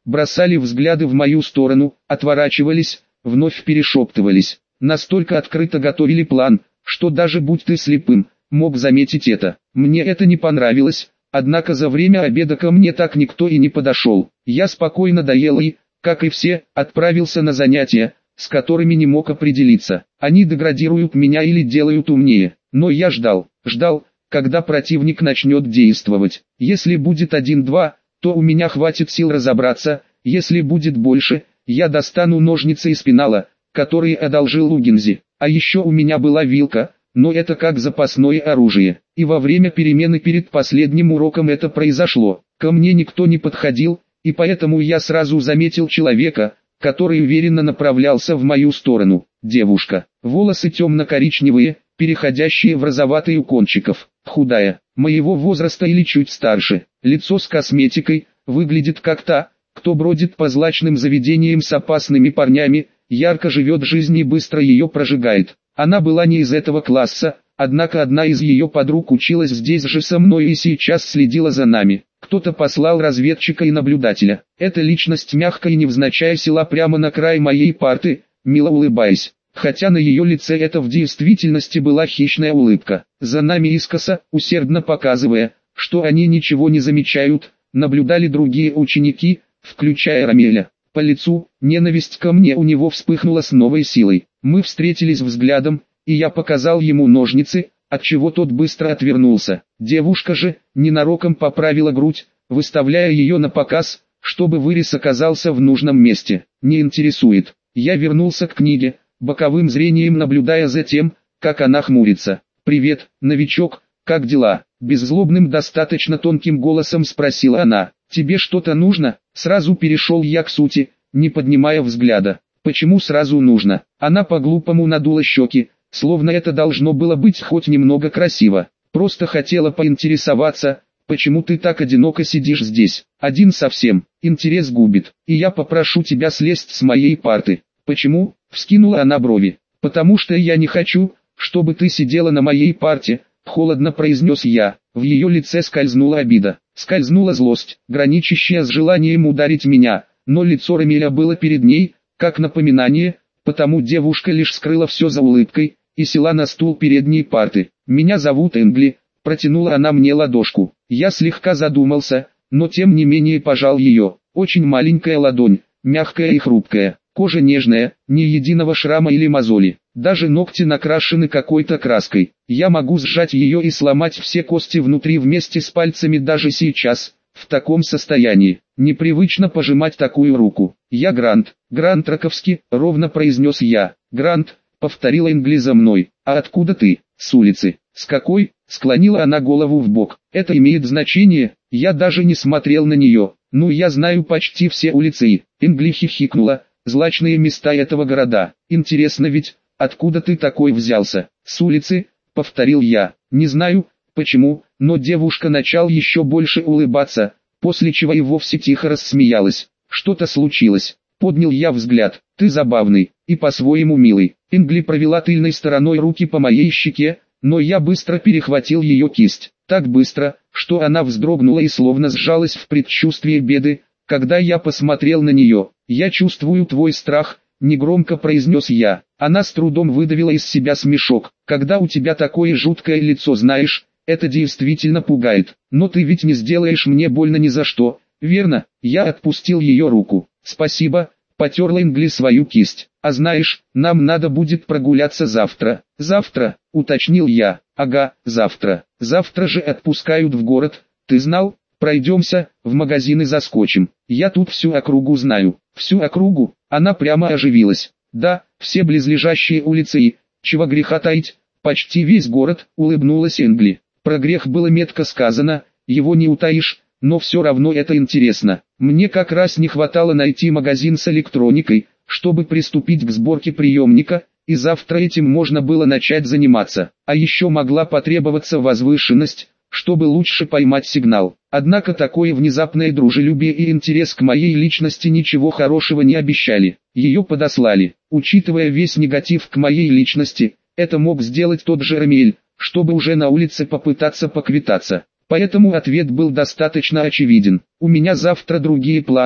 A: бросали взгляды в мою сторону, отворачивались, вновь перешептывались. Настолько открыто готовили план, что даже будь ты слепым, мог заметить это. Мне это не понравилось, однако за время обеда ко мне так никто и не подошел. Я спокойно доел и, как и все, отправился на занятия, с которыми не мог определиться. Они деградируют меня или делают умнее. Но я ждал, когда противник начнет действовать. Если будет 1-2, то у меня хватит сил разобраться, если будет больше, я достану ножницы из пенала, которые одолжил у Гинзи. А еще у меня была вилка, но это как запасное оружие. И во время перемены перед последним уроком это произошло. Ко мне никто не подходил, и поэтому я сразу заметил человека, который уверенно направлялся в мою сторону. Девушка. Волосы темно-коричневые, переходящие в розоватый у кончиков. Худая, моего возраста или чуть старше. Лицо с косметикой, выглядит как та, кто бродит по злачным заведениям с опасными парнями, ярко живет жизнь и быстро ее прожигает. Она была не из этого класса, однако одна из ее подруг училась здесь же со мной и сейчас следила за нами. Кто-то послал разведчика и наблюдателя. Эта личность мягко и невзначай села прямо на край моей парты, мило улыбаясь. Хотя на ее лице это в действительности была хищная улыбка. За нами искоса, усердно показывая, что они ничего не замечают, наблюдали другие ученики, включая Рамеля. По лицу, ненависть ко мне у него вспыхнула с новой силой. Мы встретились взглядом, и я показал ему ножницы, отчего тот быстро отвернулся. Девушка же, ненароком поправила грудь, выставляя ее на показ, чтобы вырез оказался в нужном месте. Не интересует. Я вернулся к книге, боковым зрением наблюдая за тем, как она хмурится. «Привет, новичок, как дела?» Беззлобным, достаточно тонким голосом спросила она. «Тебе что-то нужно?» Сразу перешел я к сути, не поднимая взгляда. «Почему сразу нужно?» Она по-глупому надула щеки, словно это должно было быть хоть немного красиво. «Просто хотела поинтересоваться, почему ты так одиноко сидишь здесь? Один совсем, интерес губит, и я попрошу тебя слезть с моей парты». «Почему?» — вскинула она брови. «Потому что я не хочу, чтобы ты сидела на моей парте», — холодно произнес я. В ее лице скользнула обида, скользнула злость, граничащая с желанием ударить меня, но лицо Рамиля было перед ней, как напоминание, потому девушка лишь скрыла все за улыбкой и села на стул передней парты. «Меня зовут Энгли», — протянула она мне ладошку. Я слегка задумался, но тем не менее пожал ее. Очень маленькая ладонь, мягкая и хрупкая. Кожа нежная, ни единого шрама или мозоли, даже ногти накрашены какой-то краской. Я могу сжать ее и сломать все кости внутри вместе с пальцами даже сейчас, в таком состоянии. Непривычно пожимать такую руку. «Я Грант, Грант Раковский», — ровно произнес я. «Грант», — повторила Энгли за мной. «А откуда ты?» «С улицы». «С какой?» — склонила она голову в бок. «Это имеет значение?» Я даже не смотрел на нее. «Ну, я знаю почти все улицы». Энгли хихикнула. «Злачные места этого города. Интересно ведь, откуда ты такой взялся?» «С улицы», — повторил я. Не знаю, почему, но девушка начала еще больше улыбаться, после чего и вовсе тихо рассмеялась. «Что-то случилось?» Поднял я взгляд. «Ты забавный, и по-своему милый». Энгли провела тыльной стороной руки по моей щеке, но я быстро перехватил ее кисть. Так быстро, что она вздрогнула и словно сжалась в предчувствии беды, когда я посмотрел на нее. «Я чувствую твой страх», — негромко произнес я. Она с трудом выдавила из себя смешок. «Когда у тебя такое жуткое лицо, знаешь, это действительно пугает. Но ты ведь не сделаешь мне больно ни за что, верно?» Я отпустил ее руку. «Спасибо», — потерла Энгли свою кисть. «А знаешь, нам надо будет прогуляться завтра». «Завтра?» — уточнил я. «Ага, завтра. Завтра же отпускают в город, ты знал? Пройдемся, в магазины заскочим. Я тут всю округу знаю». «Всю округу?» Она прямо оживилась. «Да, все близлежащие улицы и, чего греха таить, почти весь город», — улыбнулась Энгли. Про грех было метко сказано, его не утаишь, но все равно это интересно. Мне как раз не хватало найти магазин с электроникой, чтобы приступить к сборке приемника, и завтра этим можно было начать заниматься. А еще могла потребоваться возвышенность, чтобы лучше поймать сигнал. Однако такое внезапное дружелюбие и интерес к моей личности ничего хорошего не обещали. Ее подослали. Учитывая весь негатив к моей личности, это мог сделать тот же Рамиль, чтобы уже на улице попытаться поквитаться. Поэтому ответ был достаточно очевиден. «У меня завтра другие планы»,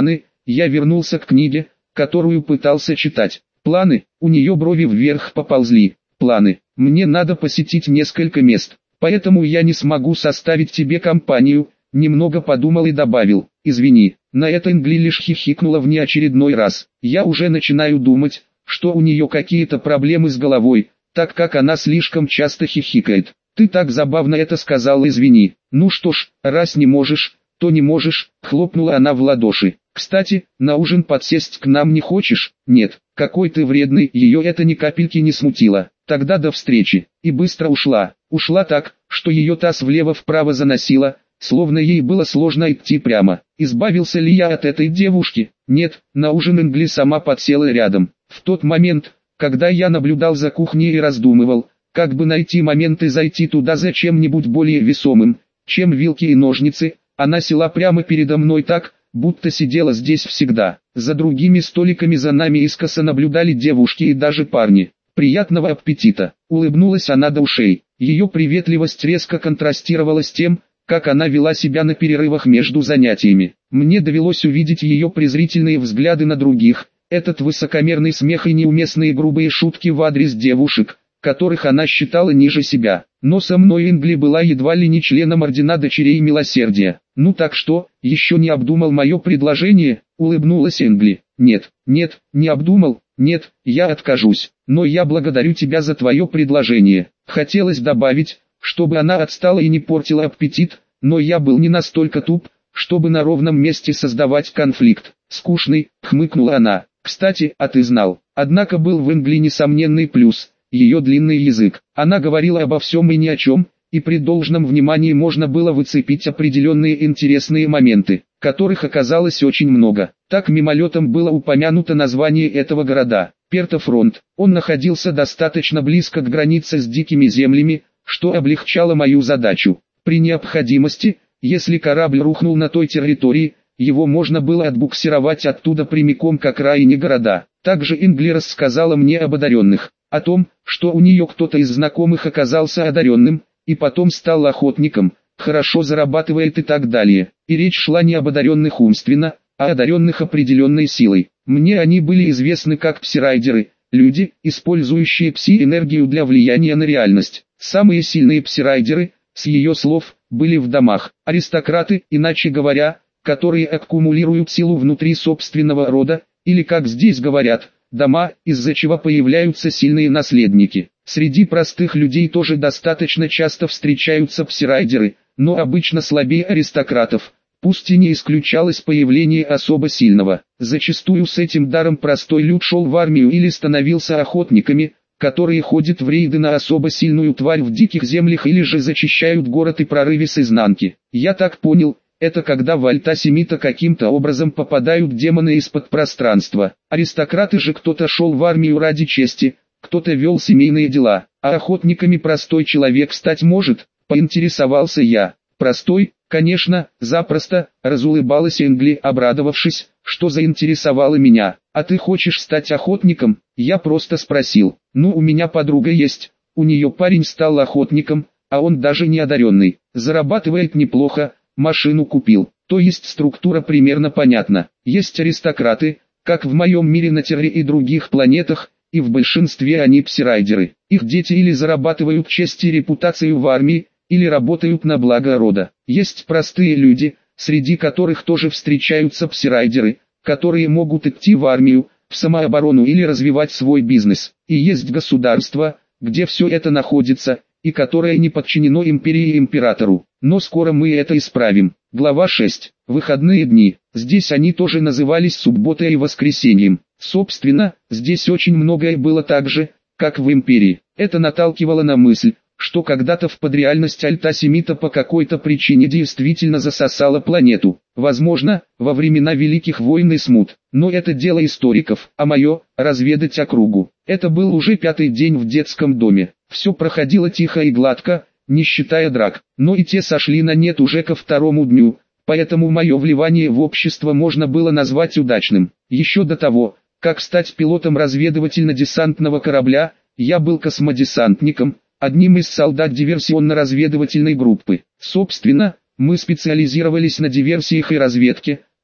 A: Я вернулся к книге, которую пытался читать. Планы, у нее брови вверх поползли. Планы, мне надо посетить несколько мест, поэтому я не смогу составить тебе компанию. Немного подумал и добавил, извини. На это Ингли лишь хихикнула в неочередной раз. Я уже начинаю думать, что у нее какие-то проблемы с головой, так как она слишком часто хихикает. Ты так забавно это сказал, извини. Ну что ж, раз не можешь, то не можешь, хлопнула она в ладоши. Кстати, на ужин подсесть к нам не хочешь? Нет, какой ты вредный, ее это ни капельки не смутило. Тогда до встречи. И быстро ушла. Ушла так, что ее таз влево-вправо заносило, словно ей было сложно идти прямо. Избавился ли я от этой девушки? Нет, на ужин Ингли сама подсела рядом. В тот момент, когда я наблюдал за кухней и раздумывал, как бы найти момент и зайти туда за чем-нибудь более весомым, чем вилки и ножницы, она села прямо передо мной так, будто сидела здесь всегда. За другими столиками за нами искоса наблюдали девушки и даже парни. «Приятного аппетита!» Улыбнулась она до ушей. Ее приветливость резко контрастировала с тем, как она вела себя на перерывах между занятиями. Мне довелось увидеть ее презрительные взгляды на других, этот высокомерный смех и неуместные грубые шутки в адрес девушек, которых она считала ниже себя. Но со мной Ингли была едва ли не членом ордена дочерей милосердия. «Ну так что, еще не обдумал мое предложение?» — улыбнулась Ингли. «Нет, не обдумал, нет, я откажусь, но я благодарю тебя за твое предложение». Хотелось добавить, чтобы она отстала и не портила аппетит, но я был не настолько туп, чтобы на ровном месте создавать конфликт. «Скучный», — хмыкнула она. «Кстати, а ты знал?» Однако был в Ингли несомненный плюс. Ее длинный язык. Она говорила обо всем и ни о чем, и при должном внимании можно было выцепить определенные интересные моменты, которых оказалось очень много. Так мимолетом было упомянуто название этого города – Пертофронт. Он находился достаточно близко к границе с дикими землями, что облегчало мою задачу. При необходимости, если корабль рухнул на той территории, его можно было отбуксировать оттуда прямиком к окраине города. Также Ингли рассказала мне об одаренных, о том, что у нее кто-то из знакомых оказался одаренным, и потом стал охотником, хорошо зарабатывает и так далее. И речь шла не об одаренных умственно, а одаренных определенной силой. Мне они были известны как псирайдеры, люди, использующие пси-энергию для влияния на реальность. Самые сильные псирайдеры, с ее слов, были в домах. Аристократы, иначе говоря, которые аккумулируют силу внутри собственного рода, или как здесь говорят, дома, из-за чего появляются сильные наследники. Среди простых людей тоже достаточно часто встречаются псирайдеры, но обычно слабее аристократов, пусть и не исключалось появление особо сильного. Зачастую с этим даром простой люд шел в армию или становился охотниками, которые ходят в рейды на особо сильную тварь в диких землях или же зачищают город и прорывы с изнанки. Я так понял, это когда в Альта-Семита каким-то образом попадают демоны из-под пространства. Аристократы же кто-то шел в армию ради чести, кто-то вел семейные дела, а охотниками простой человек стать может, поинтересовался я. Простой, конечно, запросто, разулыбалась Ингли, обрадовавшись, что заинтересовало меня. А ты хочешь стать охотником? Я просто спросил. Ну, у меня подруга есть, у нее парень стал охотником, а он даже не одаренный, зарабатывает неплохо, машину купил. То есть структура примерно понятна. Есть аристократы, как в моем мире на Терре и других планетах, и в большинстве они псирайдеры. Их дети или зарабатывают честь и репутацию в армии, или работают на благо рода. Есть простые люди, среди которых тоже встречаются псирайдеры, которые могут идти в армию, в самооборону или развивать свой бизнес. И есть государство, где все это находится, и которое не подчинено империи и императору. Но скоро мы это исправим. Глава 6. Выходные дни. Здесь они тоже назывались субботой и воскресеньем. Собственно, здесь очень многое было так же, как в империи. Это наталкивало на мысль, что когда-то в подреальность Альта-Семита по какой-то причине действительно засосала планету. Возможно, во времена Великих войн и смут. Но это дело историков, а мое – разведать округу. Это был уже 5-й день в детском доме. Все проходило тихо и гладко, не считая драк. Но и те сошли на нет уже ко 2-му дню, поэтому мое вливание в общество можно было назвать удачным. Еще до того, как стать пилотом разведывательно-десантного корабля, я был космодесантником, одним из солдат диверсионно-разведывательной группы. Собственно, мы специализировались на диверсиях и разведке,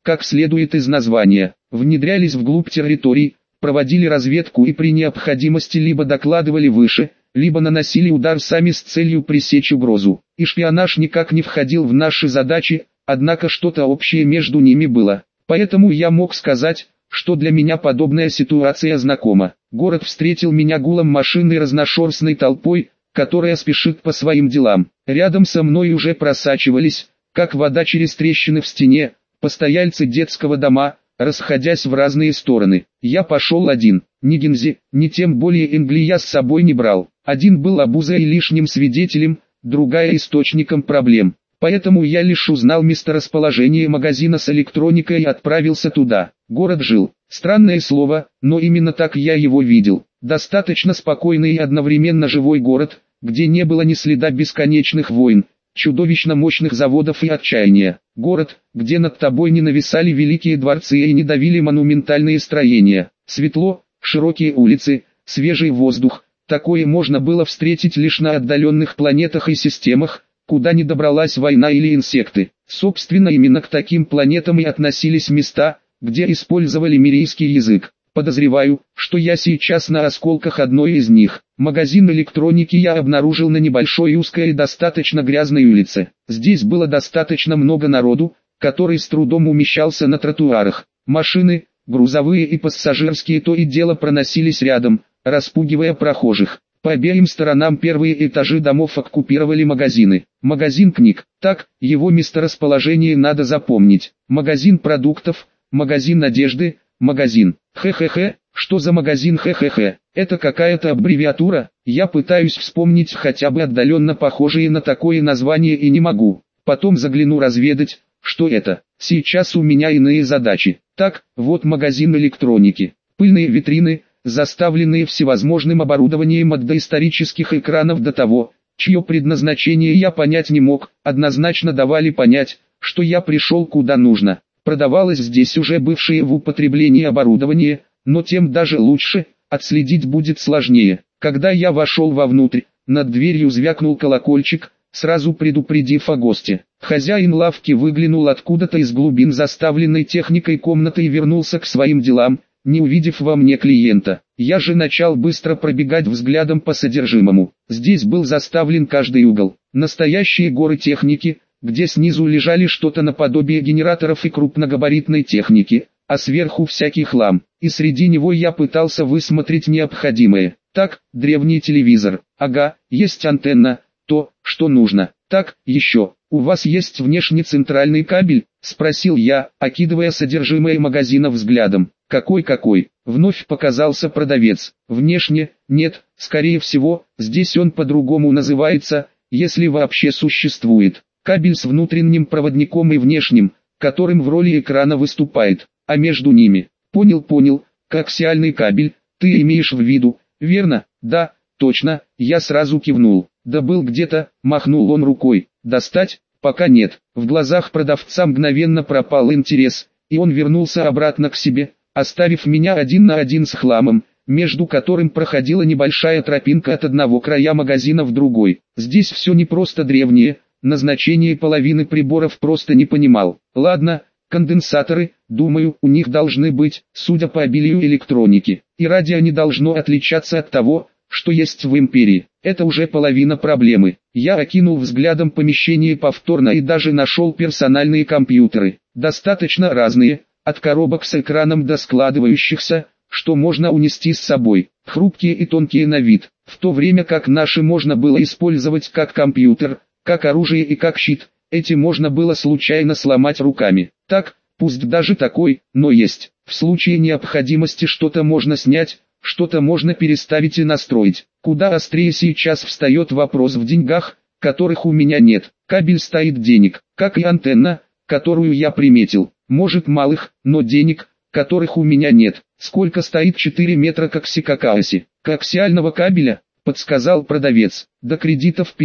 A: как следует из названия, внедрялись вглубь территорий, проводили разведку и при необходимости либо докладывали выше, либо наносили удар сами с целью пресечь угрозу. И шпионаж никак не входил в наши задачи, однако что-то общее между ними было. Поэтому я мог сказать, что для меня подобная ситуация знакома. Город встретил меня гулом машин и разношерстной толпой, которая спешит по своим делам. Рядом со мной уже просачивались, как вода через трещины в стене, постояльцы детского дома, расходясь в разные стороны. Я пошел один, ни Гинзи, ни тем более Энгли я с собой не брал. Один был обузой и лишним свидетелем, другая источником проблем. Поэтому я лишь узнал месторасположение магазина с электроникой и отправился туда. Город жил. Странное слово, но именно так я его видел. Достаточно спокойный и одновременно живой город, где не было ни следа бесконечных войн, чудовищно мощных заводов и отчаяния. Город, где над тобой не нависали великие дворцы и не давили монументальные строения. Светло, широкие улицы, свежий воздух. Такое можно было встретить лишь на отдаленных планетах и системах, куда не добралась война или инсекты. Собственно, именно к таким планетам и относились места, где использовали мирийский язык. Подозреваю, что я сейчас на осколках одной из них. Магазин электроники я обнаружил на небольшой узкой и достаточно грязной улице. Здесь было достаточно много народу, который с трудом умещался на тротуарах. Машины, грузовые и пассажирские то и дело проносились рядом, распугивая прохожих. По обеим сторонам первые этажи домов оккупировали магазины. Магазин книг, так, его месторасположение надо запомнить. Магазин продуктов, магазин одежды, магазин. Хе-хе-хе, что за магазин хе-хе-хе? Это какая-то аббревиатура? Я пытаюсь вспомнить хотя бы отдаленно похожие на такое название и не могу. Потом загляну разведать, что это. Сейчас у меня иные задачи. Так, вот магазин электроники. Пыльные витрины, заставленные всевозможным оборудованием от доисторических экранов до того, чье предназначение я понять не мог, однозначно давали понять, что я пришел куда нужно. Продавалось здесь уже бывшее в употреблении оборудование, но тем даже лучше, отследить будет сложнее. Когда я вошел вовнутрь, над дверью звякнул колокольчик, сразу предупредив о госте. Хозяин лавки выглянул откуда-то из глубин заставленной техникой комнаты и вернулся к своим делам, не увидев во мне клиента. Я же начал быстро пробегать взглядом по содержимому. Здесь был заставлен каждый угол. Настоящие горы техники, где снизу лежали что-то наподобие генераторов и крупногабаритной техники, а сверху всякий хлам. И среди него я пытался высмотреть необходимое. Так, древний телевизор. Ага, есть антенна, то, что нужно. Так, еще, у вас есть внешний центральный кабель? Спросил я, окидывая содержимое магазина взглядом. Какой? Вновь показался продавец. Внешне, нет, скорее всего, здесь он по-другому называется, если вообще существует. Кабель с внутренним проводником и внешним, которым в роли экрана выступает, а между ними. Понял, коаксиальный кабель, ты имеешь в виду, верно? Да, точно, я сразу кивнул. Да был где-то, махнул он рукой. Достать? Пока нет. В глазах продавца мгновенно пропал интерес, и он вернулся обратно к себе, оставив меня один на один с хламом, между которым проходила небольшая тропинка от одного края магазина в другой. Здесь все не просто древнее, назначение половины приборов просто не понимал. Ладно, конденсаторы, думаю, у них должны быть, судя по обилию электроники. И радио не должно отличаться от того, что есть в империи. Это уже половина проблемы. Я окинул взглядом помещение повторно и даже нашел персональные компьютеры. Достаточно разные, от коробок с экраном до складывающихся, что можно унести с собой. Хрупкие и тонкие на вид. В то время как наши можно было использовать как компьютер, как оружие и как щит, эти можно было случайно сломать руками. Так, пусть даже такой, но есть. В случае необходимости что-то можно снять, что-то можно переставить и настроить. Куда острее сейчас встает вопрос в деньгах, которых у меня нет. Кабель стоит денег, как и антенна, которую я приметил. Может малых, но денег, которых у меня нет. Сколько стоит 4 метра коаксиального кабеля, подсказал продавец. До кредитов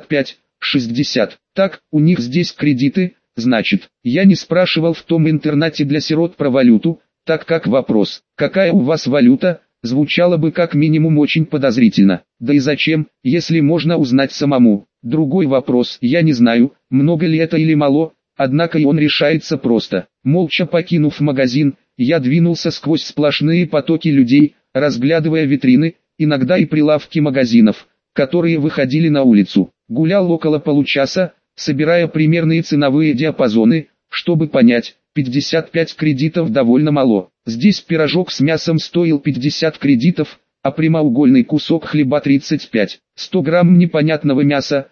A: 55-60. Так, у них здесь кредиты, значит. Я не спрашивал в том интернате для сирот про валюту, так как вопрос, какая у вас валюта, звучало бы как минимум очень подозрительно. Да и зачем, если можно узнать самому? Другой вопрос, я не знаю, много ли это или мало, однако и он решается просто. Молча покинув магазин, я двинулся сквозь сплошные потоки людей, разглядывая витрины, иногда и прилавки магазинов, которые выходили на улицу. Гулял около получаса, собирая примерные ценовые диапазоны, чтобы понять, 55 кредитов довольно мало. Здесь пирожок с мясом стоил 50 кредитов, а прямоугольный кусок хлеба 35. 100 грамм непонятного мяса,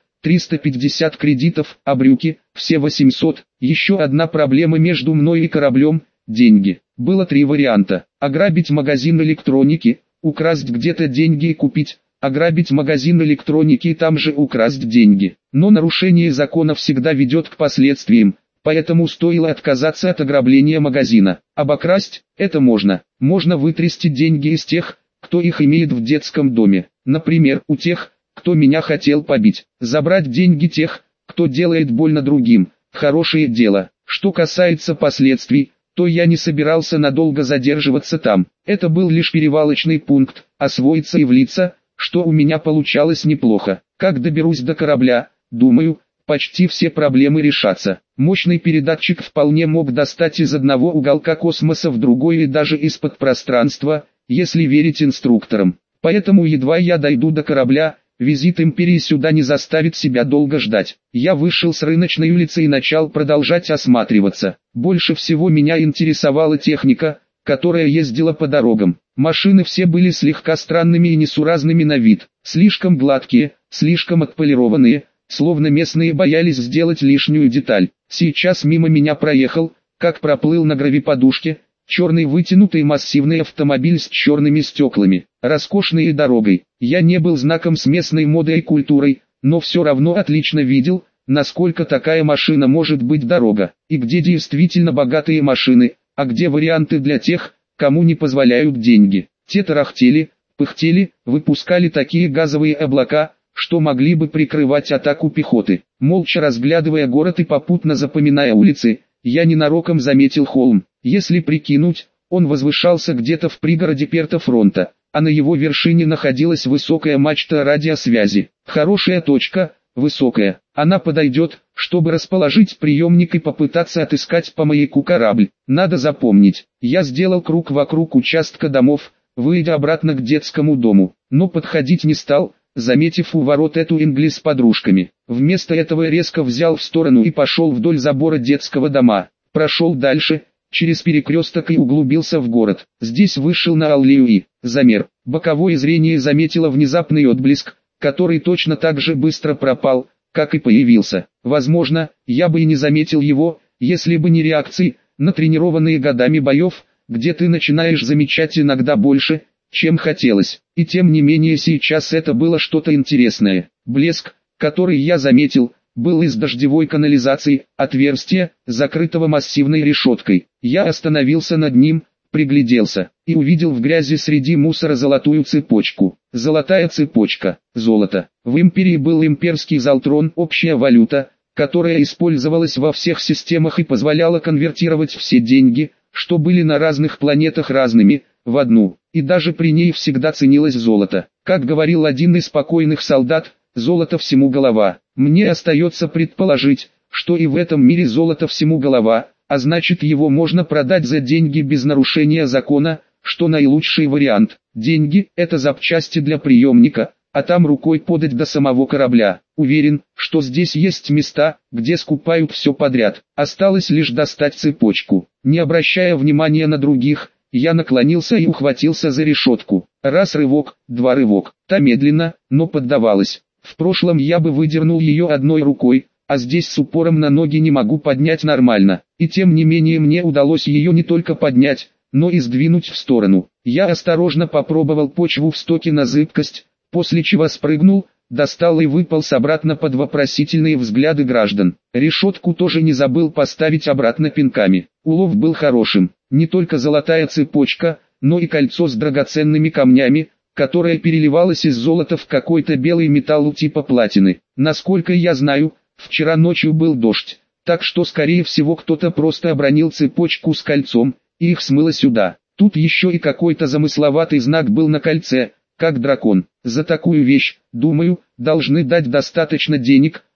A: 350 кредитов, а брюки, все 800. Еще одна проблема между мной и кораблем – деньги. Было 3 варианта: ограбить магазин электроники, украсть где-то деньги и купить, ограбить магазин электроники и там же украсть деньги. Но нарушение закона всегда ведет к последствиям, поэтому стоило отказаться от ограбления магазина. Обокрасть – это можно. Можно вытрясти деньги из тех, кто их имеет в детском доме. Например, у тех, кто меня хотел побить. Забрать деньги тех, кто делает больно другим. Хорошее дело. Что касается последствий, то я не собирался надолго задерживаться там. Это был лишь перевалочный пункт, освоиться и влиться, что у меня получалось неплохо. Как доберусь до корабля, думаю, почти все проблемы решатся. Мощный передатчик вполне мог достать из одного уголка космоса в другой и даже из-под пространства, если верить инструкторам. Поэтому едва я дойду до корабля, визит Империи сюда не заставит себя долго ждать. Я вышел с рыночной улицы и начал продолжать осматриваться. Больше всего меня интересовала техника, которая ездила по дорогам. Машины все были слегка странными и несуразными на вид. Слишком гладкие, слишком отполированные, словно местные боялись сделать лишнюю деталь. Сейчас мимо меня проехал, как проплыл на гравиподушке, черный вытянутый массивный автомобиль с черными стеклами, роскошной дорогой. Я не был знаком с местной модой и культурой, но все равно отлично видел, насколько такая машина может быть дорога, и где действительно богатые машины, а где варианты для тех, кому не позволяют деньги. Те тарахтели, пыхтели, выпускали такие газовые облака, что могли бы прикрывать атаку пехоты. Молча разглядывая город и попутно запоминая улицы, я ненароком заметил холм. Если прикинуть, он возвышался где-то в пригороде Перта-фронта, а на его вершине находилась высокая мачта радиосвязи. Хорошая точка, высокая. Она подойдет, чтобы расположить приемник и попытаться отыскать по маяку корабль. Надо запомнить, я сделал круг вокруг участка домов, выйдя обратно к детскому дому, но подходить не стал, заметив у ворот эту Ингли с подружками. Вместо этого резко взял в сторону и пошел вдоль забора детского дома. Прошел дальше, через перекресток и углубился в город. Здесь вышел на аллею и замер. Боковое зрение заметило внезапный отблеск, который точно так же быстро пропал, как и появился. Возможно, я бы и не заметил его, если бы не реакции, натренированные годами боев, где ты начинаешь замечать иногда больше, чем хотелось. И тем не менее сейчас это было что-то интересное. Блеск, который я заметил, был из дождевой канализации, отверстия, закрытого массивной решеткой. Я остановился над ним, пригляделся, и увидел в грязи среди мусора золотую цепочку. Золотая цепочка, золото. В Империи был имперский золтрон, общая валюта, которая использовалась во всех системах и позволяла конвертировать все деньги, что были на разных планетах разными, в одну, и даже при ней всегда ценилось золото. Как говорил один из покойных солдат, золото всему голова. Мне остается предположить, что и в этом мире золото всему голова, а значит его можно продать за деньги без нарушения закона, что наилучший вариант. Деньги – это запчасти для приемника, а там рукой подать до самого корабля. Уверен, что здесь есть места, где скупают все подряд. Осталось лишь достать цепочку. Не обращая внимания на других, я наклонился и ухватился за решетку. Раз рывок, два рывок. Та медленно, но поддавалась. В прошлом я бы выдернул ее одной рукой, а здесь с упором на ноги не могу поднять нормально. И тем не менее мне удалось ее не только поднять, но и сдвинуть в сторону. Я осторожно попробовал почву в стоке на зыбкость, после чего спрыгнул, достал и выполз обратно под вопросительные взгляды граждан. Решетку тоже не забыл поставить обратно пинками. Улов был хорошим. Не только золотая цепочка, но и кольцо с драгоценными камнями, которое переливалось из золота в какой-то белый металл типа платины. Насколько я знаю, вчера ночью был дождь, так что скорее всего кто-то просто обронил цепочку с кольцом, и их смыло сюда. Тут еще и какой-то замысловатый знак был на кольце, как дракон. За такую вещь, думаю, должны дать достаточно денег,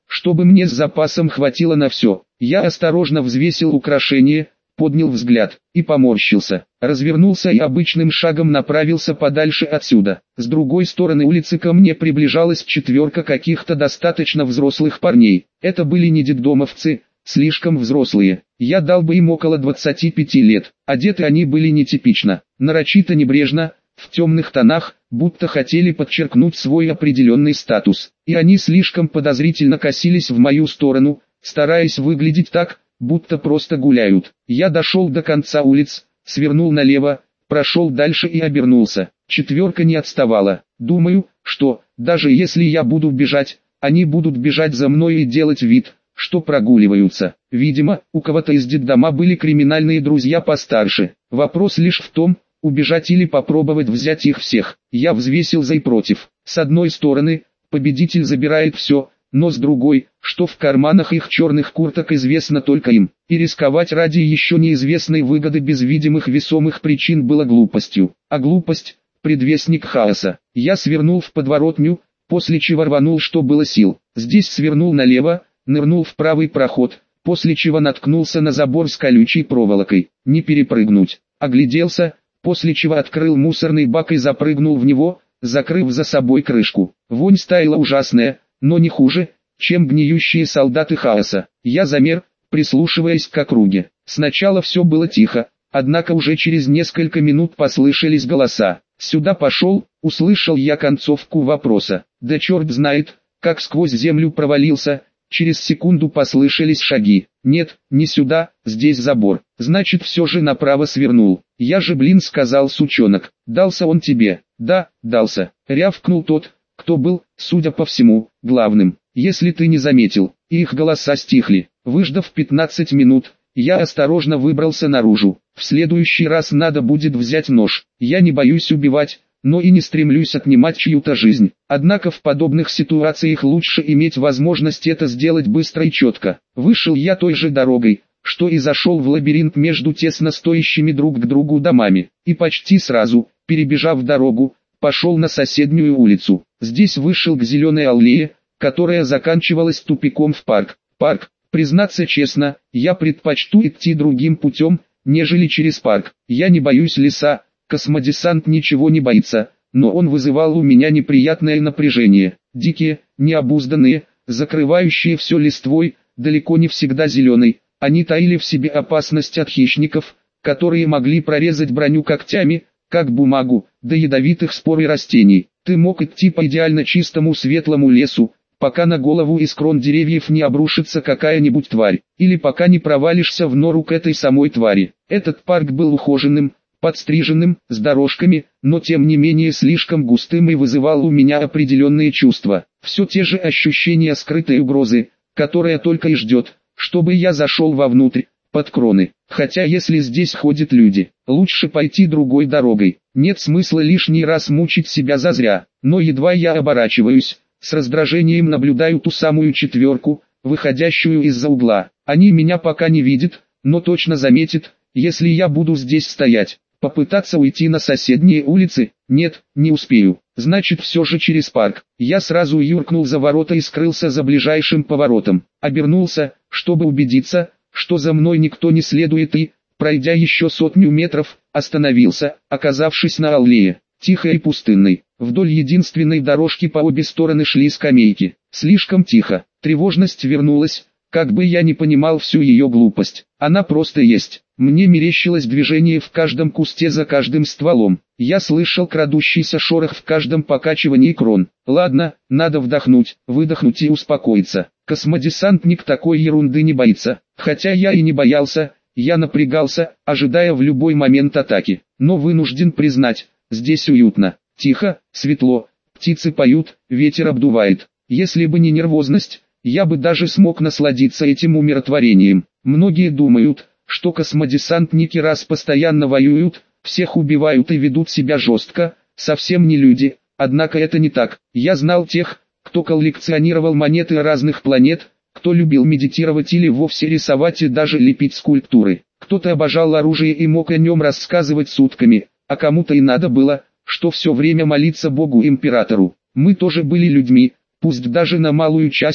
A: чтобы мне с запасом хватило на все. Я осторожно взвесил украшение, поднял взгляд и поморщился. Развернулся и обычным шагом направился подальше отсюда. С другой стороны улицы ко мне приближалась четверка каких-то достаточно взрослых парней. Это были не детдомовцы, слишком взрослые. Я дал бы им около 25 лет. Одеты они были нетипично, нарочито небрежно, в темных тонах, будто хотели подчеркнуть свой определенный статус. И они слишком подозрительно косились в мою сторону, стараясь выглядеть так, будто просто гуляют. Я дошел до конца улиц, свернул налево, прошел дальше и обернулся. Четверка не отставала. Думаю, что, даже если я буду бежать, они будут бежать за мной и делать вид, что прогуливаются. Видимо, у кого-то из детдома были криминальные друзья постарше. Вопрос лишь в том, убежать или попробовать взять их всех. Я взвесил за и против. С одной стороны, победитель забирает все, но с другой, что в карманах их черных курток известно только им, и рисковать ради еще неизвестной выгоды без видимых весомых причин было глупостью. А глупость – предвестник хаоса. Я свернул в подворотню, после чего рванул что было сил. Здесь свернул налево, нырнул в правый проход, после чего наткнулся на забор с колючей проволокой. Не перепрыгнуть. Огляделся, после чего открыл мусорный бак и запрыгнул в него, закрыв за собой крышку. Вонь стояла ужасная, но не хуже, чем гниющие солдаты хаоса. Я замер, прислушиваясь к округе. Сначала все было тихо, однако уже через несколько минут послышались голоса. «Сюда пошел», услышал я концовку вопроса. Да черт знает, как сквозь землю провалился. Через секунду послышались шаги. «Нет, не сюда, здесь забор». Значит, все же направо свернул. «Я же, блин, сказал, сучонок. Дался он тебе?» «Да, дался», рявкнул тот, кто был, судя по всему, главным. «Если ты не заметил». И их голоса стихли. Выждав 15 минут, я осторожно выбрался наружу. В следующий раз надо будет взять нож. Я не боюсь убивать, но и не стремлюсь отнимать чью-то жизнь. Однако в подобных ситуациях лучше иметь возможность это сделать быстро и четко. Вышел я той же дорогой, что и зашел в лабиринт между тесно стоящими друг к другу домами. И почти сразу, перебежав дорогу, пошел на соседнюю улицу. Здесь вышел к зеленой аллее, которая заканчивалась тупиком в парк. Признаться честно, я предпочту идти другим путем, нежели через парк. Я не боюсь леса, космодесант ничего не боится, но он вызывал у меня неприятное напряжение. Дикие, необузданные, закрывающие все листвой, далеко не всегда зеленой, они таили в себе опасность от хищников, которые могли прорезать броню когтями, как бумагу, до ядовитых спор и растений. Ты мог идти по идеально чистому светлому лесу, пока на голову из крон деревьев не обрушится какая-нибудь тварь, или пока не провалишься в нору к этой самой твари. Этот парк был ухоженным, подстриженным, с дорожками, но тем не менее слишком густым и вызывал у меня определенные чувства. Все те же ощущения скрытой угрозы, которая только и ждет, чтобы я зашел вовнутрь, под кроны. Хотя если здесь ходят люди, лучше пойти другой дорогой. Нет смысла лишний раз мучить себя зазря. Но едва я оборачиваюсь, с раздражением наблюдаю ту самую четверку, выходящую из-за угла. Они меня пока не видят, но точно заметят, если я буду здесь стоять. Попытаться уйти на соседние улицы? Нет, не успею. Значит, все же через парк. Я сразу юркнул за ворота и скрылся за ближайшим поворотом. Обернулся, чтобы убедиться, что за мной никто не следует и, пройдя еще 100 метров, остановился, оказавшись на аллее, тихой и пустынной. Вдоль единственной дорожки по обе стороны шли скамейки. Слишком тихо. Тревожность вернулась, как бы я не понимал всю ее глупость. Она просто есть. Мне мерещилось движение в каждом кусте за каждым стволом. Я слышал крадущийся шорох в каждом покачивании крон. Ладно, надо вдохнуть, выдохнуть и успокоиться. Космодесантник такой ерунды не боится. Хотя я и не боялся, я напрягался, ожидая в любой момент атаки. Но вынужден признать, здесь уютно, тихо, светло, птицы поют, ветер обдувает. Если бы не нервозность, я бы даже смог насладиться этим умиротворением. Многие думают, что космодесантники раз постоянно воюют, всех убивают и ведут себя жестко, совсем не люди. Однако это не так. Я знал тех, кто коллекционировал монеты разных планет, кто любил медитировать или вовсе рисовать и даже лепить скульптуры. Кто-то обожал оружие и мог о нем рассказывать сутками, а кому-то и надо было, что все время молиться Богу-императору. Мы тоже были людьми, пусть даже на малую часть,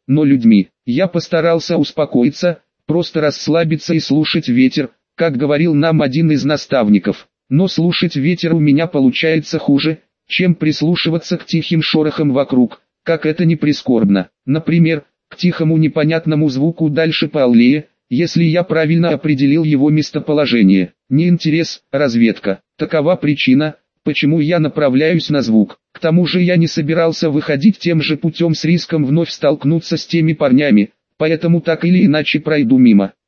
A: но людьми. Я постарался успокоиться, просто расслабиться и слушать ветер, как говорил нам один из наставников. Но слушать ветер у меня получается хуже, чем прислушиваться к тихим шорохам вокруг, как это ни прискорбно. Например, к тихому непонятному звуку дальше по аллее, если я правильно определил его местоположение. Не интерес, разведка. Такова причина, почему я направляюсь на звук. К тому же я не собирался выходить тем же путем с риском вновь столкнуться с теми парнями, поэтому так или иначе пройду мимо.